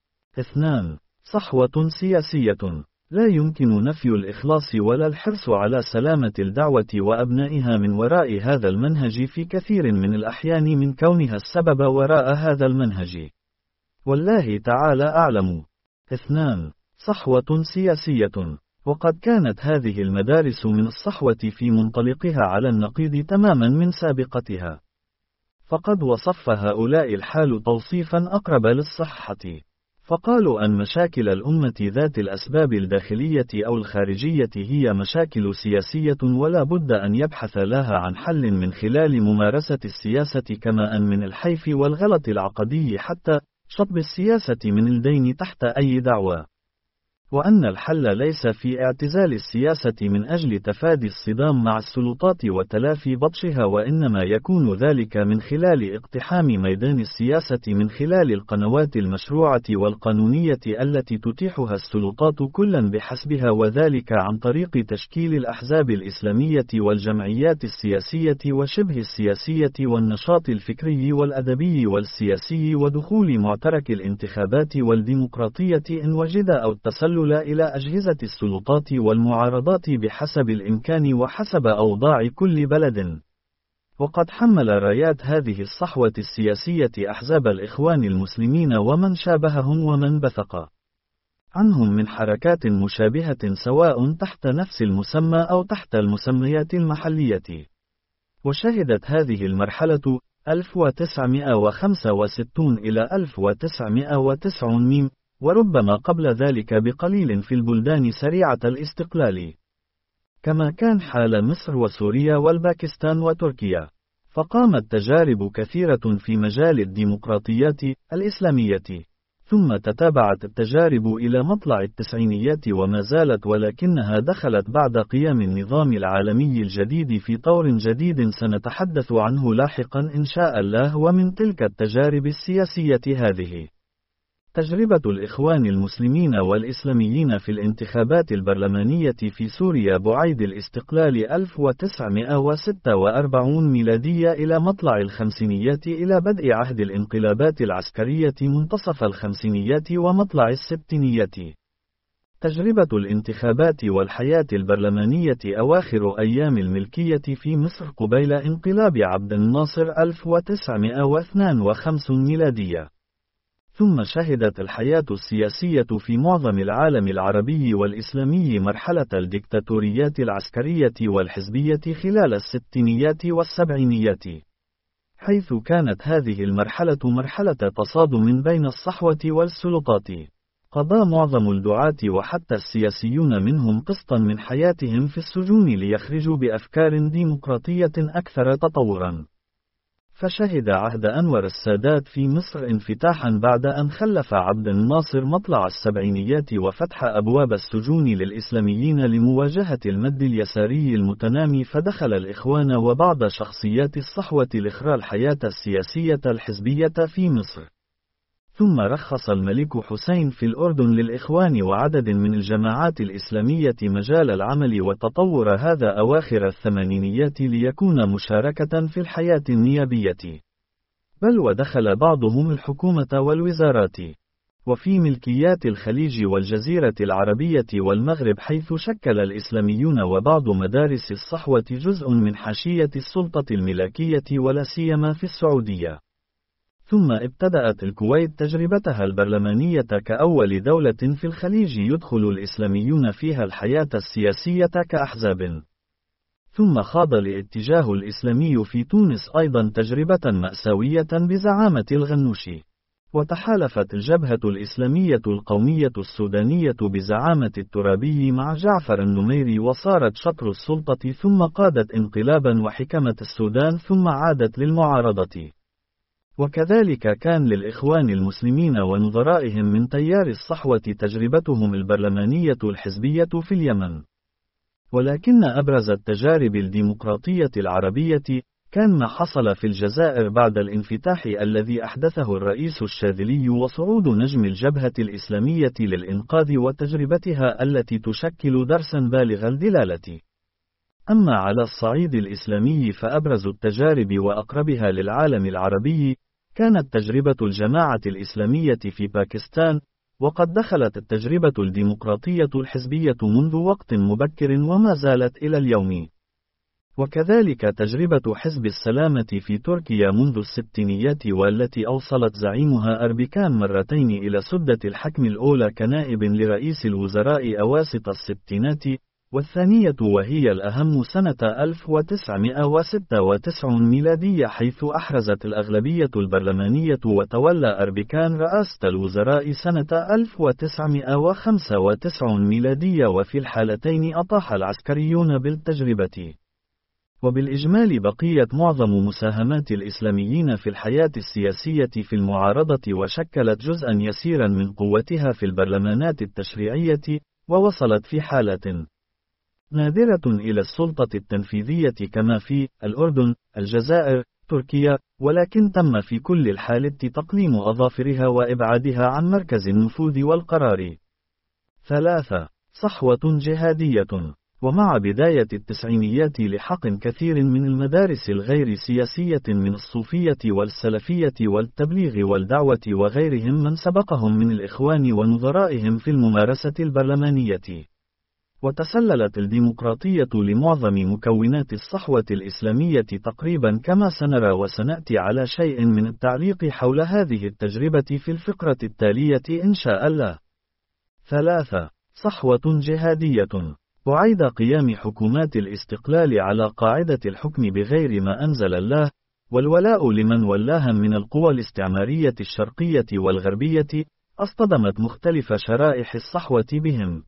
اثنان صحوة سياسية لا يمكن نفي الإخلاص ولا الحرص على سلامة الدعوة وأبنائها من وراء هذا المنهج في كثير من الأحيان من كونها السبب وراء هذا المنهج، والله تعالى أعلم. اثنان صحوة سياسية. وقد كانت هذه المدارس من الصحوة في منطلقها على النقيض تماما من سابقتها، فقد وصف هؤلاء الحال توصيفا أقرب للصحة، فقالوا أن مشاكل الأمة ذات الأسباب الداخلية أو الخارجية هي مشاكل سياسية ولا بد أن يبحث لها عن حل من خلال ممارسة السياسة كما أن من الحيف والغلط العقدي حتى شطب السياسة من الدين تحت أي دعوى. وأن الحل ليس في اعتزال السياسة من أجل تفادي الصدام مع السلطات وتلافي بطشها، وإنما يكون ذلك من خلال اقتحام ميدان السياسة من خلال القنوات المشروعة والقانونية التي تتيحها السلطات كلا بحسبها، وذلك عن طريق تشكيل الأحزاب الإسلامية والجمعيات السياسية وشبه السياسية والنشاط الفكري والأدبي والسياسي، ودخول معترك الانتخابات والديمقراطية إن وجد، أو التسلل إلى أجهزة السلطات والمعارضات بحسب الإمكان وحسب أوضاع كل بلد. وقد حمل رايات هذه الصحوة السياسية أحزاب الإخوان المسلمين ومن شابههم ومن بثق عنهم من حركات مشابهة سواء تحت نفس المسمى أو تحت المسميات المحلية. وشهدت هذه المرحلة ألف وتسعمائة وخمسة وستين إلى ألف وتسعمائة وتسعين وربما قبل ذلك بقليل في البلدان سريعة الاستقلال، كما كان حال مصر وسوريا والباكستان وتركيا. فقامت تجارب كثيرة في مجال الديمقراطيات الإسلامية، ثم تتابعت التجارب إلى مطلع التسعينيات وما زالت، ولكنها دخلت بعد قيام النظام العالمي الجديد في طور جديد سنتحدث عنه لاحقا إن شاء الله. ومن تلك التجارب السياسية هذه تجربة الإخوان المسلمين والإسلاميين في الانتخابات البرلمانية في سوريا بعيد الاستقلال ألف وتسعمائة وستة وأربعين ميلادية إلى مطلع الخمسينيات، إلى بدء عهد الانقلابات العسكرية منتصف الخمسينيات ومطلع الستينيات. تجربة الانتخابات والحياة البرلمانية أواخر أيام الملكية في مصر قبيل انقلاب عبد الناصر ألف وتسعمائة واثنين وخمسين ميلادية. ثم شهدت الحياة السياسية في معظم العالم العربي والإسلامي مرحلة الديكتاتوريات العسكرية والحزبية خلال الستينيات والسبعينيات، حيث كانت هذه المرحلة مرحلة تصادم بين الصحوة والسلطات. قضى معظم الدعاة وحتى السياسيون منهم قسطا من حياتهم في السجون ليخرجوا بأفكار ديمقراطية أكثر تطورا. فشهد عهد أنور السادات في مصر انفتاحا بعد أن خلف عبد الناصر مطلع السبعينيات وفتح أبواب السجون للإسلاميين لمواجهة المد اليساري المتنامي، فدخل الإخوان وبعض شخصيات الصحوة لإخراء الحياة السياسية الحزبية في مصر. ثم رخص الملك حسين في الأردن للإخوان وعدد من الجماعات الإسلامية مجال العمل والتطور، هذا أواخر الثمانينيات، ليكون مشاركة في الحياة النيابية، بل ودخل بعضهم الحكومة والوزارات. وفي ملكيات الخليج والجزيرة العربية والمغرب، حيث شكل الإسلاميون وبعض مدارس الصحوة جزء من حاشية السلطة الملكية ولا سيما في السعودية. ثم ابتدأت الكويت تجربتها البرلمانية كأول دولة في الخليج يدخل الإسلاميون فيها الحياة السياسية كأحزاب. ثم خاض الاتجاه الإسلامي في تونس أيضا تجربة مأساوية بزعامة الغنوشي. وتحالفت الجبهة الإسلامية القومية السودانية بزعامة الترابي مع جعفر النميري، وصارت شطر السلطة، ثم قادت انقلابا وحكمت السودان، ثم عادت للمعارضة. وكذلك كان للإخوان المسلمين ونظرائهم من تيار الصحوة تجربتهم البرلمانية الحزبية في اليمن. ولكن أبرز التجارب الديمقراطية العربية كان ما حصل في الجزائر بعد الانفتاح الذي أحدثه الرئيس الشاذلي، وصعود نجم الجبهة الإسلامية للإنقاذ وتجربتها التي تشكل درسا بالغ الدلالة. أما على الصعيد الإسلامي فأبرز التجارب وأقربها للعالم العربي كانت تجربة الجماعة الإسلامية في باكستان، وقد دخلت التجربة الديمقراطية الحزبية منذ وقت مبكر وما زالت إلى اليوم. وكذلك تجربة حزب السلامة في تركيا منذ الستينيات، والتي أوصلت زعيمها أربكان مرتين إلى سدة الحكم، الأولى كنائب لرئيس الوزراء أواسط الستينات، والثانية وهي الأهم سنة ألف وتسعمائة وستة وتسعين ميلادية، حيث أحرزت الأغلبية البرلمانية وتولى أربكان رئاسة الوزراء سنة ألف وتسعمائة وخمسة وتسعين ميلادية، وفي الحالتين أطاح العسكريون بالتجربة. وبالإجمال بقيت معظم مساهمات الإسلاميين في الحياة السياسية في المعارضة، وشكلت جزءا يسيرا من قوتها في البرلمانات التشريعية، ووصلت في حالة نادرة إلى السلطة التنفيذية كما في الأردن، الجزائر، تركيا، ولكن تم في كل الحالات تقليم أظافرها وإبعادها عن مركز النفوذ والقرار. ثلاثة. صحوة جهادية. ومع بداية التسعينيات لحق كثير من المدارس الغير سياسية من الصوفية والسلفية والتبليغ والدعوة وغيرهم من سبقهم من الإخوان ونظرائهم في الممارسة البرلمانية. وتسللت الديمقراطية لمعظم مكونات الصحوة الإسلامية تقريبا، كما سنرى وسنأتي على شيء من التعليق حول هذه التجربة في الفقرة التالية إن شاء الله. ثلاثة. صحوة جهادية. وعيد قيام حكومات الاستقلال على قاعدة الحكم بغير ما أنزل الله، والولاء لمن ولاهم من القوى الاستعمارية الشرقية والغربية، اصطدمت مختلف شرائح الصحوة بهم.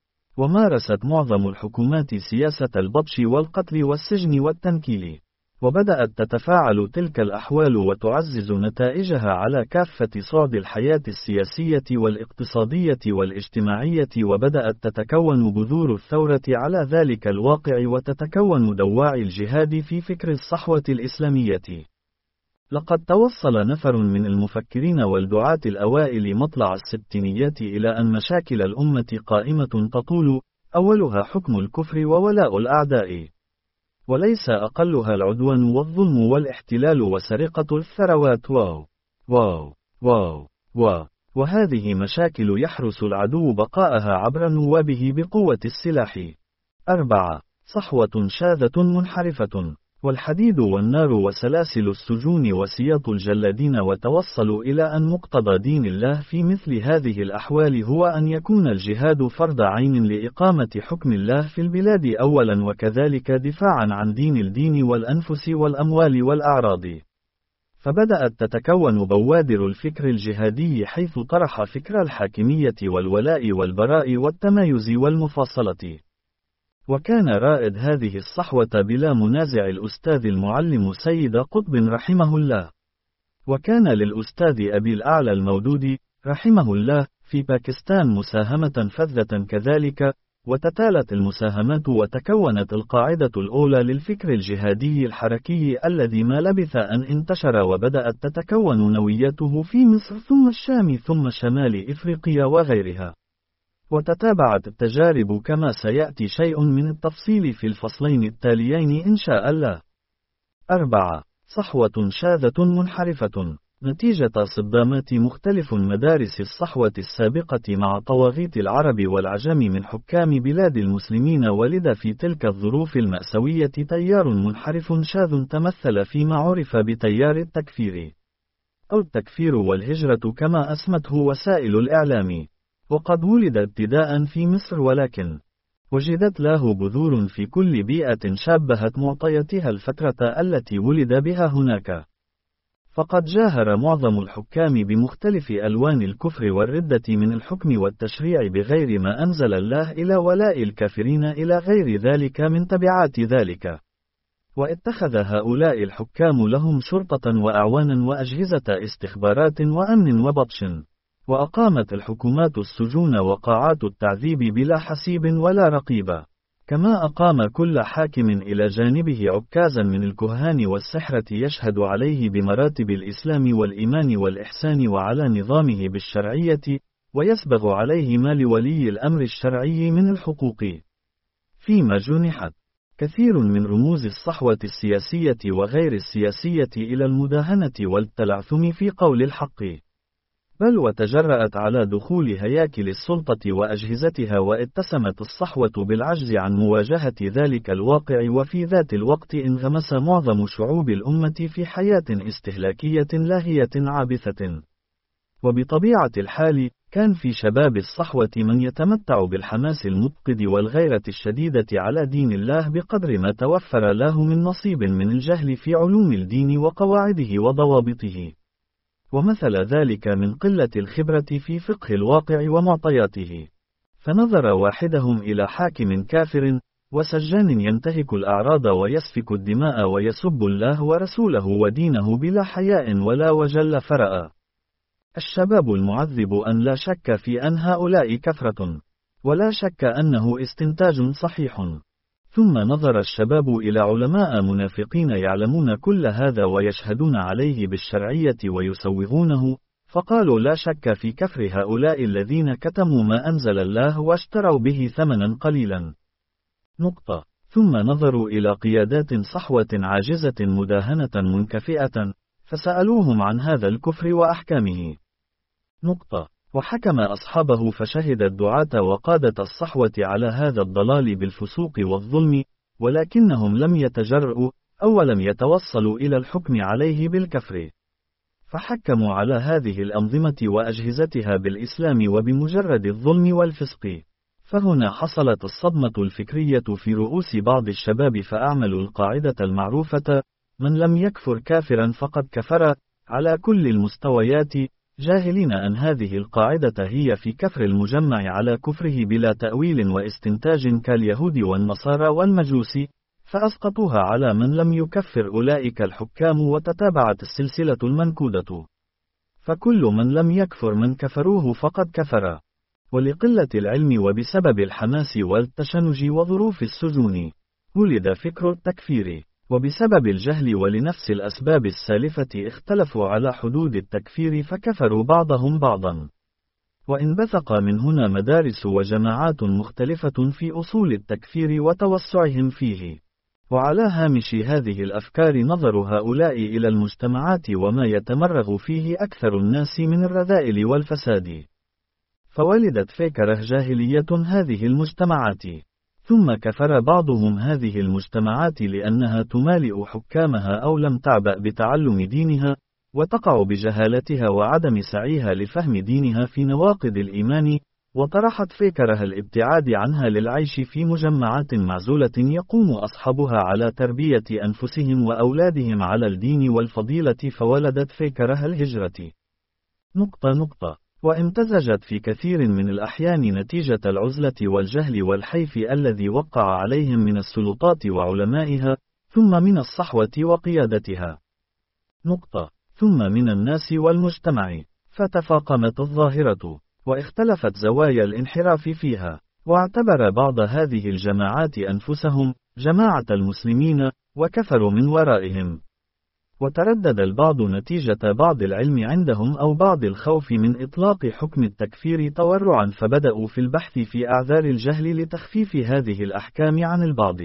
ومارست معظم الحكومات سياسة البطش والقتل والسجن والتنكيل. وبدأت تتفاعل تلك الأحوال وتعزز نتائجها على كافة صعد الحياة السياسية والاقتصادية والاجتماعية، وبدأت تتكون بذور الثورة على ذلك الواقع، وتتكون دواعي الجهاد في فكر الصحوة الإسلامية. لقد توصل نفر من المفكرين والدعاة الأوائل مطلع الستينيات إلى أن مشاكل الأمة قائمة تطول، أولها حكم الكفر وولاء الأعداء، وليس أقلها العدوان والظلم والاحتلال وسرقة الثروات. واو واو واو واو وهذه مشاكل يحرص العدو بقاءها عبر نوابه بقوة السلاح. أربعة. صحوة شاذة منحرفة. والحديد والنار وسلاسل السجون وسياط الجلادين، وتوصلوا إلى أن مقتضى دين الله في مثل هذه الأحوال هو أن يكون الجهاد فرض عين لإقامة حكم الله في البلاد أولا، وكذلك دفاعا عن دين الدين والأنفس والأموال والأعراض. فبدأت تتكون بوادر الفكر الجهادي، حيث طرح فكر الحاكمية والولاء والبراء والتمايز والمفاصلة. وكان رائد هذه الصحوة بلا منازع الأستاذ المعلم سيد قطب رحمه الله. وكان للأستاذ أبي الأعلى المودودي رحمه الله في باكستان مساهمة فذة كذلك، وتتالت المساهمات وتكونت القاعدة الأولى للفكر الجهادي الحركي الذي ما لبث أن انتشر، وبدأت تتكون نويته في مصر ثم الشام ثم شمال إفريقيا وغيرها. وتتابعت التجارب كما سيأتي شيء من التفصيل في الفصلين التاليين إن شاء الله. أربعة. صحوة شاذة منحرفة. نتيجة صدامات مختلف مدارس الصحوة السابقة مع طواغيت العرب والعجم من حكام بلاد المسلمين، ولد في تلك الظروف المأساوية تيار منحرف شاذ تمثل فيما عرف بتيار التكفير، أو التكفير والهجرة كما أسمته وسائل الإعلام. وقد ولد ابتداء في مصر، ولكن وجدت له بذور في كل بيئة شابهت معطياتها الفترة التي ولد بها هناك. فقد جاهر معظم الحكام بمختلف ألوان الكفر والردة، من الحكم والتشريع بغير ما أنزل الله إلى ولاء الكافرين إلى غير ذلك من تبعات ذلك. واتخذ هؤلاء الحكام لهم شرطة وأعوانا وأجهزة استخبارات وأمن وبطش. وأقامت الحكومات السجون وقاعات التعذيب بلا حسيب ولا رقيب. كما أقام كل حاكم إلى جانبه عكازا من الكهان والسحرة يشهد عليه بمراتب الإسلام والإيمان والإحسان وعلى نظامه بالشرعية، ويسبغ عليه ما لولي الأمر الشرعي من الحقوق. فيما جنحت كثير من رموز الصحوة السياسية وغير السياسية إلى المداهنة والتلعثم في قول الحق، بل وتجرأت على دخول هياكل السلطة وأجهزتها، واتسمت الصحوة بالعجز عن مواجهة ذلك الواقع. وفي ذات الوقت انغمس معظم شعوب الأمة في حياة استهلاكية لاهية عابثة. وبطبيعة الحال كان في شباب الصحوة من يتمتع بالحماس المتقد والغيرة الشديدة على دين الله بقدر ما توفر له من نصيب من الجهل في علوم الدين وقواعده وضوابطه. ومثل ذلك من قلة الخبرة في فقه الواقع ومعطياته. فنظر واحدهم إلى حاكم كافر وسجان ينتهك الأعراض ويسفك الدماء ويسب الله ورسوله ودينه بلا حياء ولا وجل فرأى الشباب المعذب أن لا شك في أن هؤلاء كثرة، ولا شك أنه استنتاج صحيح. ثم نظر الشباب إلى علماء منافقين يعلمون كل هذا ويشهدون عليه بالشرعية ويسوغونه، فقالوا لا شك في كفر هؤلاء الذين كتموا ما أنزل الله واشتروا به ثمنا قليلا. نقطة. ثم نظروا إلى قيادات صحوة عاجزة مداهنة منكفئة، فسألوهم عن هذا الكفر وأحكامه. نقطة. وحكم أصحابه فشهد الدعاة وقادة الصحوة على هذا الضلال بالفسوق والظلم، ولكنهم لم يتجرؤوا أو لم يتوصلوا إلى الحكم عليه بالكفر، فحكموا على هذه الأنظمة وأجهزتها بالإسلام وبمجرد الظلم والفسق. فهنا حصلت الصدمة الفكرية في رؤوس بعض الشباب فأعملوا القاعدة المعروفة: من لم يكفر كافرا فقد كفر، على كل المستويات، جاهلين أن هذه القاعدة هي في كفر المجمع على كفره بلا تأويل واستنتاج كاليهود والنصارى والمجوس، فأسقطوها على من لم يكفر أولئك الحكام وتتابعت السلسلة المنكودة. فكل من لم يكفر من كفروه فقد كفر. ولقلة العلم وبسبب الحماس والتشنج وظروف السجون ولد فكر التكفير، وبسبب الجهل ولنفس الأسباب السالفة اختلفوا على حدود التكفير فكفروا بعضهم بعضا. وانبثق من هنا مدارس وجماعات مختلفة في أصول التكفير وتوسعهم فيه. وعلى هامش هذه الأفكار نظر هؤلاء إلى المجتمعات وما يتمرغ فيه أكثر الناس من الرذائل والفساد، فولدت فكرة جاهلية هذه المجتمعات. ثم كفر بعضهم هذه المجتمعات لأنها تمالئ حكامها أو لم تعبأ بتعلم دينها، وتقع بجهالتها وعدم سعيها لفهم دينها في نواقض الإيمان، وطرحت فكرها الابتعاد عنها للعيش في مجمعات معزولة يقوم أصحابها على تربية أنفسهم وأولادهم على الدين والفضيلة، فولدت فكرها الهجرة. نقطة نقطة. وامتزجت في كثير من الأحيان نتيجة العزلة والجهل والحيف الذي وقع عليهم من السلطات وعلمائها، ثم من الصحوة وقيادتها. نقطة. ثم من الناس والمجتمع، فتفاقمت الظاهرة، واختلفت زوايا الانحراف فيها، واعتبر بعض هذه الجماعات أنفسهم جماعة المسلمين، وكفروا من ورائهم. وتردد البعض نتيجة بعض العلم عندهم أو بعض الخوف من إطلاق حكم التكفير تورعا، فبدأوا في البحث في أعذار الجهل لتخفيف هذه الأحكام عن البعض.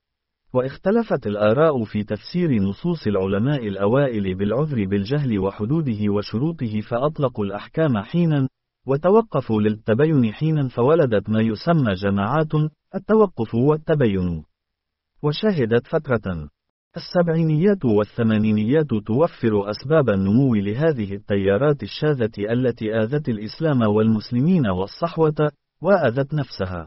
واختلفت الآراء في تفسير نصوص العلماء الأوائل بالعذر بالجهل وحدوده وشروطه، فأطلقوا الأحكام حينا وتوقفوا للتبين حينا، فولدت ما يسمى جماعات التوقف والتبين. وشهدت فترة السبعينيات والثمانينيات توفر أسباب النمو لهذه التيارات الشاذة التي آذت الإسلام والمسلمين والصحوة، وآذت نفسها،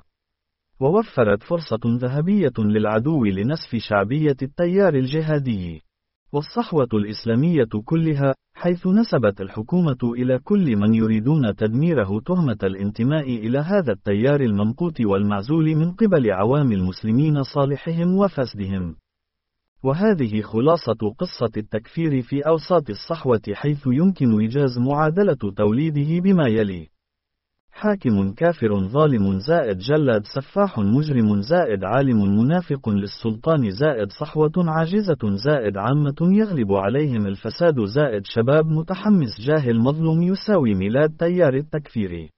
ووفرت فرصة ذهبية للعدو لنسف شعبية التيار الجهادي والصحوة الإسلامية كلها، حيث نسبت الحكومة إلى كل من يريدون تدميره تهمة الانتماء إلى هذا التيار الممقوت والمعزول من قبل عوام المسلمين صالحهم وفاسدهم. وهذه خلاصة قصة التكفير في أوساط الصحوة، حيث يمكن إيجاز معادلة توليده بما يلي: حاكم كافر ظالم زائد جلاد سفاح مجرم زائد عالم منافق للسلطان زائد صحوة عاجزة زائد عامة يغلب عليهم الفساد زائد شباب متحمس جاهل مظلوم يساوي ميلاد تيار التكفير.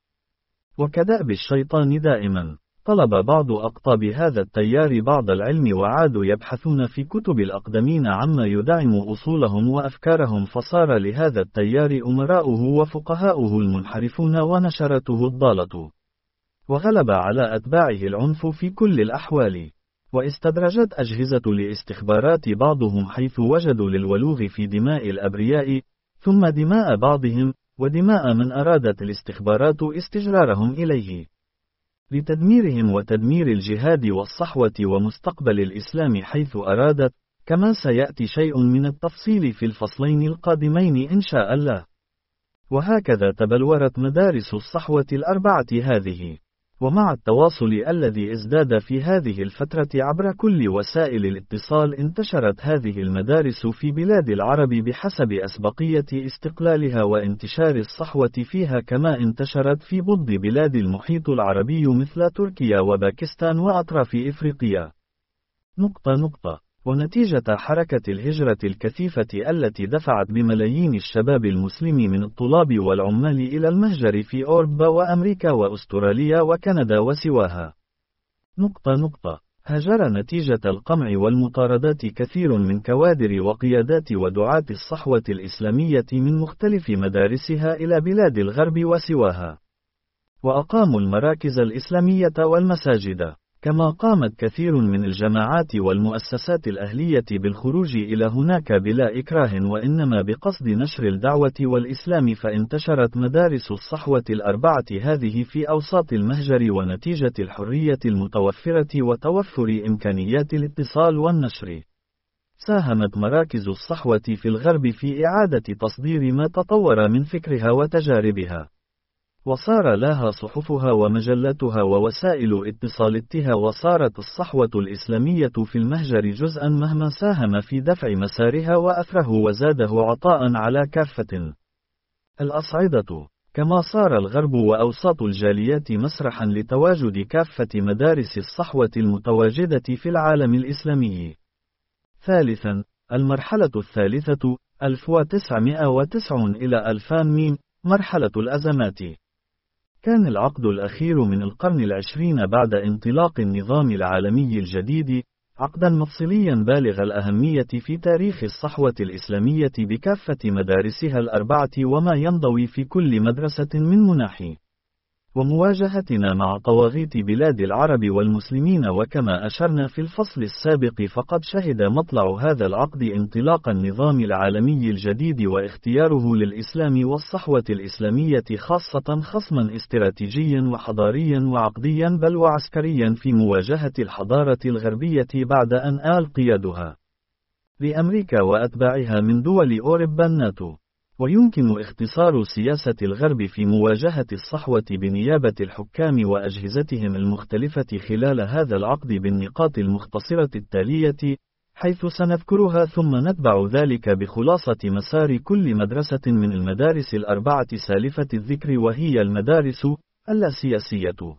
وكدأب الشيطان دائما، طلب بعض أقطاب هذا التيار بعض العلم وعادوا يبحثون في كتب الأقدمين عما يدعم أصولهم وأفكارهم، فصار لهذا التيار أمراؤه وفقهاؤه المنحرفون ونشرته الضالة، وغلب على أتباعه العنف في كل الأحوال. واستدرجت أجهزة الاستخبارات بعضهم حيث وجدوا للولوغ في دماء الأبرياء ثم دماء بعضهم ودماء من أرادت الاستخبارات استجرارهم إليه لتدميرهم وتدمير الجهاد والصحوة ومستقبل الإسلام حيث أرادت، كما سيأتي شيء من التفصيل في الفصلين القادمين إن شاء الله. وهكذا تبلورت مدارس الصحوة الأربعة هذه، ومع التواصل الذي ازداد في هذه الفترة عبر كل وسائل الاتصال انتشرت هذه المدارس في بلاد العرب بحسب أسبقية استقلالها وانتشار الصحوة فيها، كما انتشرت في بضع بلاد المحيط العربي مثل تركيا وباكستان وأطراف إفريقيا. نقطة نقطة. ونتيجة حركة الهجرة الكثيفة التي دفعت بملايين الشباب المسلم من الطلاب والعمال إلى المهجر في أوروبا وأمريكا وأستراليا وكندا وسواها. نقطة نقطة. هاجر نتيجة القمع والمطاردات كثير من كوادر وقيادات ودعاة الصحوة الإسلامية من مختلف مدارسها إلى بلاد الغرب وسواها، وأقاموا المراكز الإسلامية والمساجد، كما قامت كثير من الجماعات والمؤسسات الأهلية بالخروج إلى هناك بلا إكراه وإنما بقصد نشر الدعوة والإسلام، فانتشرت مدارس الصحوة الأربعة هذه في أوساط المهجر، ونتيجة الحرية المتوفرة وتوفر إمكانيات الاتصال والنشر ساهمت مراكز الصحوة في الغرب في إعادة تصدير ما تطور من فكرها وتجاربها، وصار لها صحفها ومجلتها ووسائل اتصالاتها، وصارت الصحوة الإسلامية في المهجر جزءا مهما ساهم في دفع مسارها وأثره وزاده عطاء على كافة الأصعدة، كما صار الغرب وأوساط الجاليات مسرحا لتواجد كافة مدارس الصحوة المتواجدة في العالم الإسلامي. ثالثا، المرحلة الثالثة ألف وتسعمائة وتسعين إلى ألفين ميم، مرحلة الأزمات. كان العقد الأخير من القرن العشرين بعد انطلاق النظام العالمي الجديد عقدا مفصليا بالغ الأهمية في تاريخ الصحوة الإسلامية بكافة مدارسها الأربعة وما ينضوي في كل مدرسة من مناحي ومواجهتنا مع طواغيت بلاد العرب والمسلمين. وكما أشرنا في الفصل السابق، فقد شهد مطلع هذا العقد انطلاق النظام العالمي الجديد واختياره للإسلام والصحوة الإسلامية خاصة خصما استراتيجيا وحضاريا وعقديا بل وعسكريا في مواجهة الحضارة الغربية بعد أن آل قيادها لأمريكا وأتباعها من دول أوروبا الناتو. ويمكن اختصار سياسة الغرب في مواجهة الصحوة بنيابة الحكام وأجهزتهم المختلفة خلال هذا العقد بالنقاط المختصرة التالية، حيث سنذكرها ثم نتبع ذلك بخلاصة مسار كل مدرسة من المدارس الأربعة سالفة الذكر، وهي المدارس اللاسياسية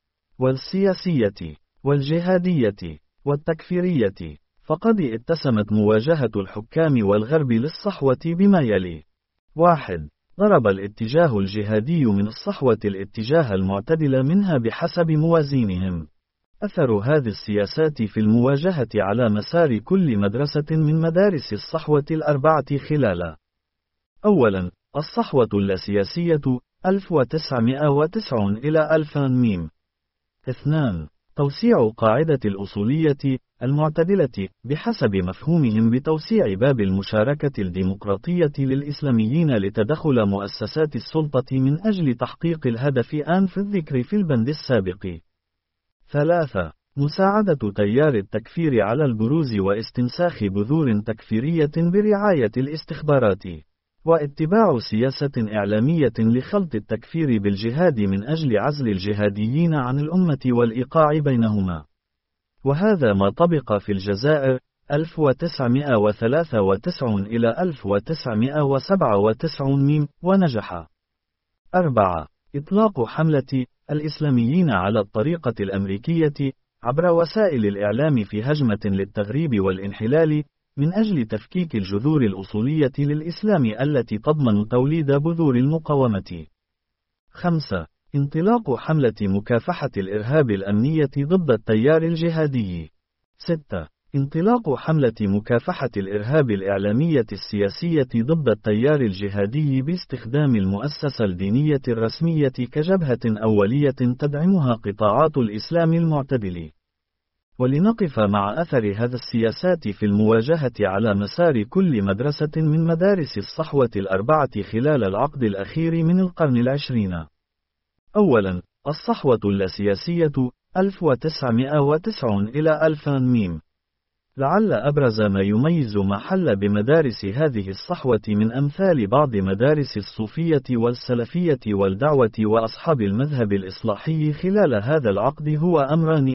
والسياسية والجهادية والتكفيرية. فقد اتسمت مواجهة الحكام والغرب للصحوة بما يلي: واحد. ضرب الاتجاه الجهادي من الصحوة الاتجاه المعتدل منها بحسب موازينهم. أثر هذه السياسات في المواجهة على مسار كل مدرسة من مدارس الصحوة الأربعة خلال: أولا، الصحوة اللاسياسية ألف وتسعمائة وتسعين إلى ألفين ميم. اثنان. توسيع قاعدة الأصولية المعتدلة بحسب مفهومهم بتوسيع باب المشاركة الديمقراطية للإسلاميين لتدخل مؤسسات السلطة من أجل تحقيق الهدف آنف الذكر في البند السابق. ثلاثة. مساعدة تيار التكفير على البروز واستنساخ بذور تكفيرية برعاية الاستخبارات، واتباع سياسة إعلامية لخلط التكفير بالجهاد من أجل عزل الجهاديين عن الأمة والإيقاع بينهما. وهذا ما طبق في الجزائر ألف وتسعمائة وثلاثة وتسعين إلى ألف وتسعمائة وسبعة وتسعين ميم، ونجح. أربعة. إطلاق حملة الإسلاميين على الطريقة الأمريكية عبر وسائل الإعلام في هجمة للتغريب والانحلال من أجل تفكيك الجذور الأصولية للإسلام التي تضمن توليد بذور المقاومة. خمسة. انطلاق حملة مكافحة الإرهاب الأمنية ضد التيار الجهادي. ستة. انطلاق حملة مكافحة الإرهاب الإعلامية السياسية ضد التيار الجهادي باستخدام المؤسسة الدينية الرسمية كجبهة أولية تدعمها قطاعات الإسلام المعتدل. ولنقف مع أثر هذا السياسات في المواجهة على مسار كل مدرسة من مدارس الصحوة الأربعة خلال العقد الأخير من القرن العشرين. أولاً، الصحوة اللاسياسية ألف وتسعمائة وتسعة إلى ألف ميم. لعل أبرز ما يميز ما حل بمدارس هذه الصحوة من أمثال بعض مدارس الصوفية والسلفية والدعوة وأصحاب المذهب الإصلاحي خلال هذا العقد هو أمران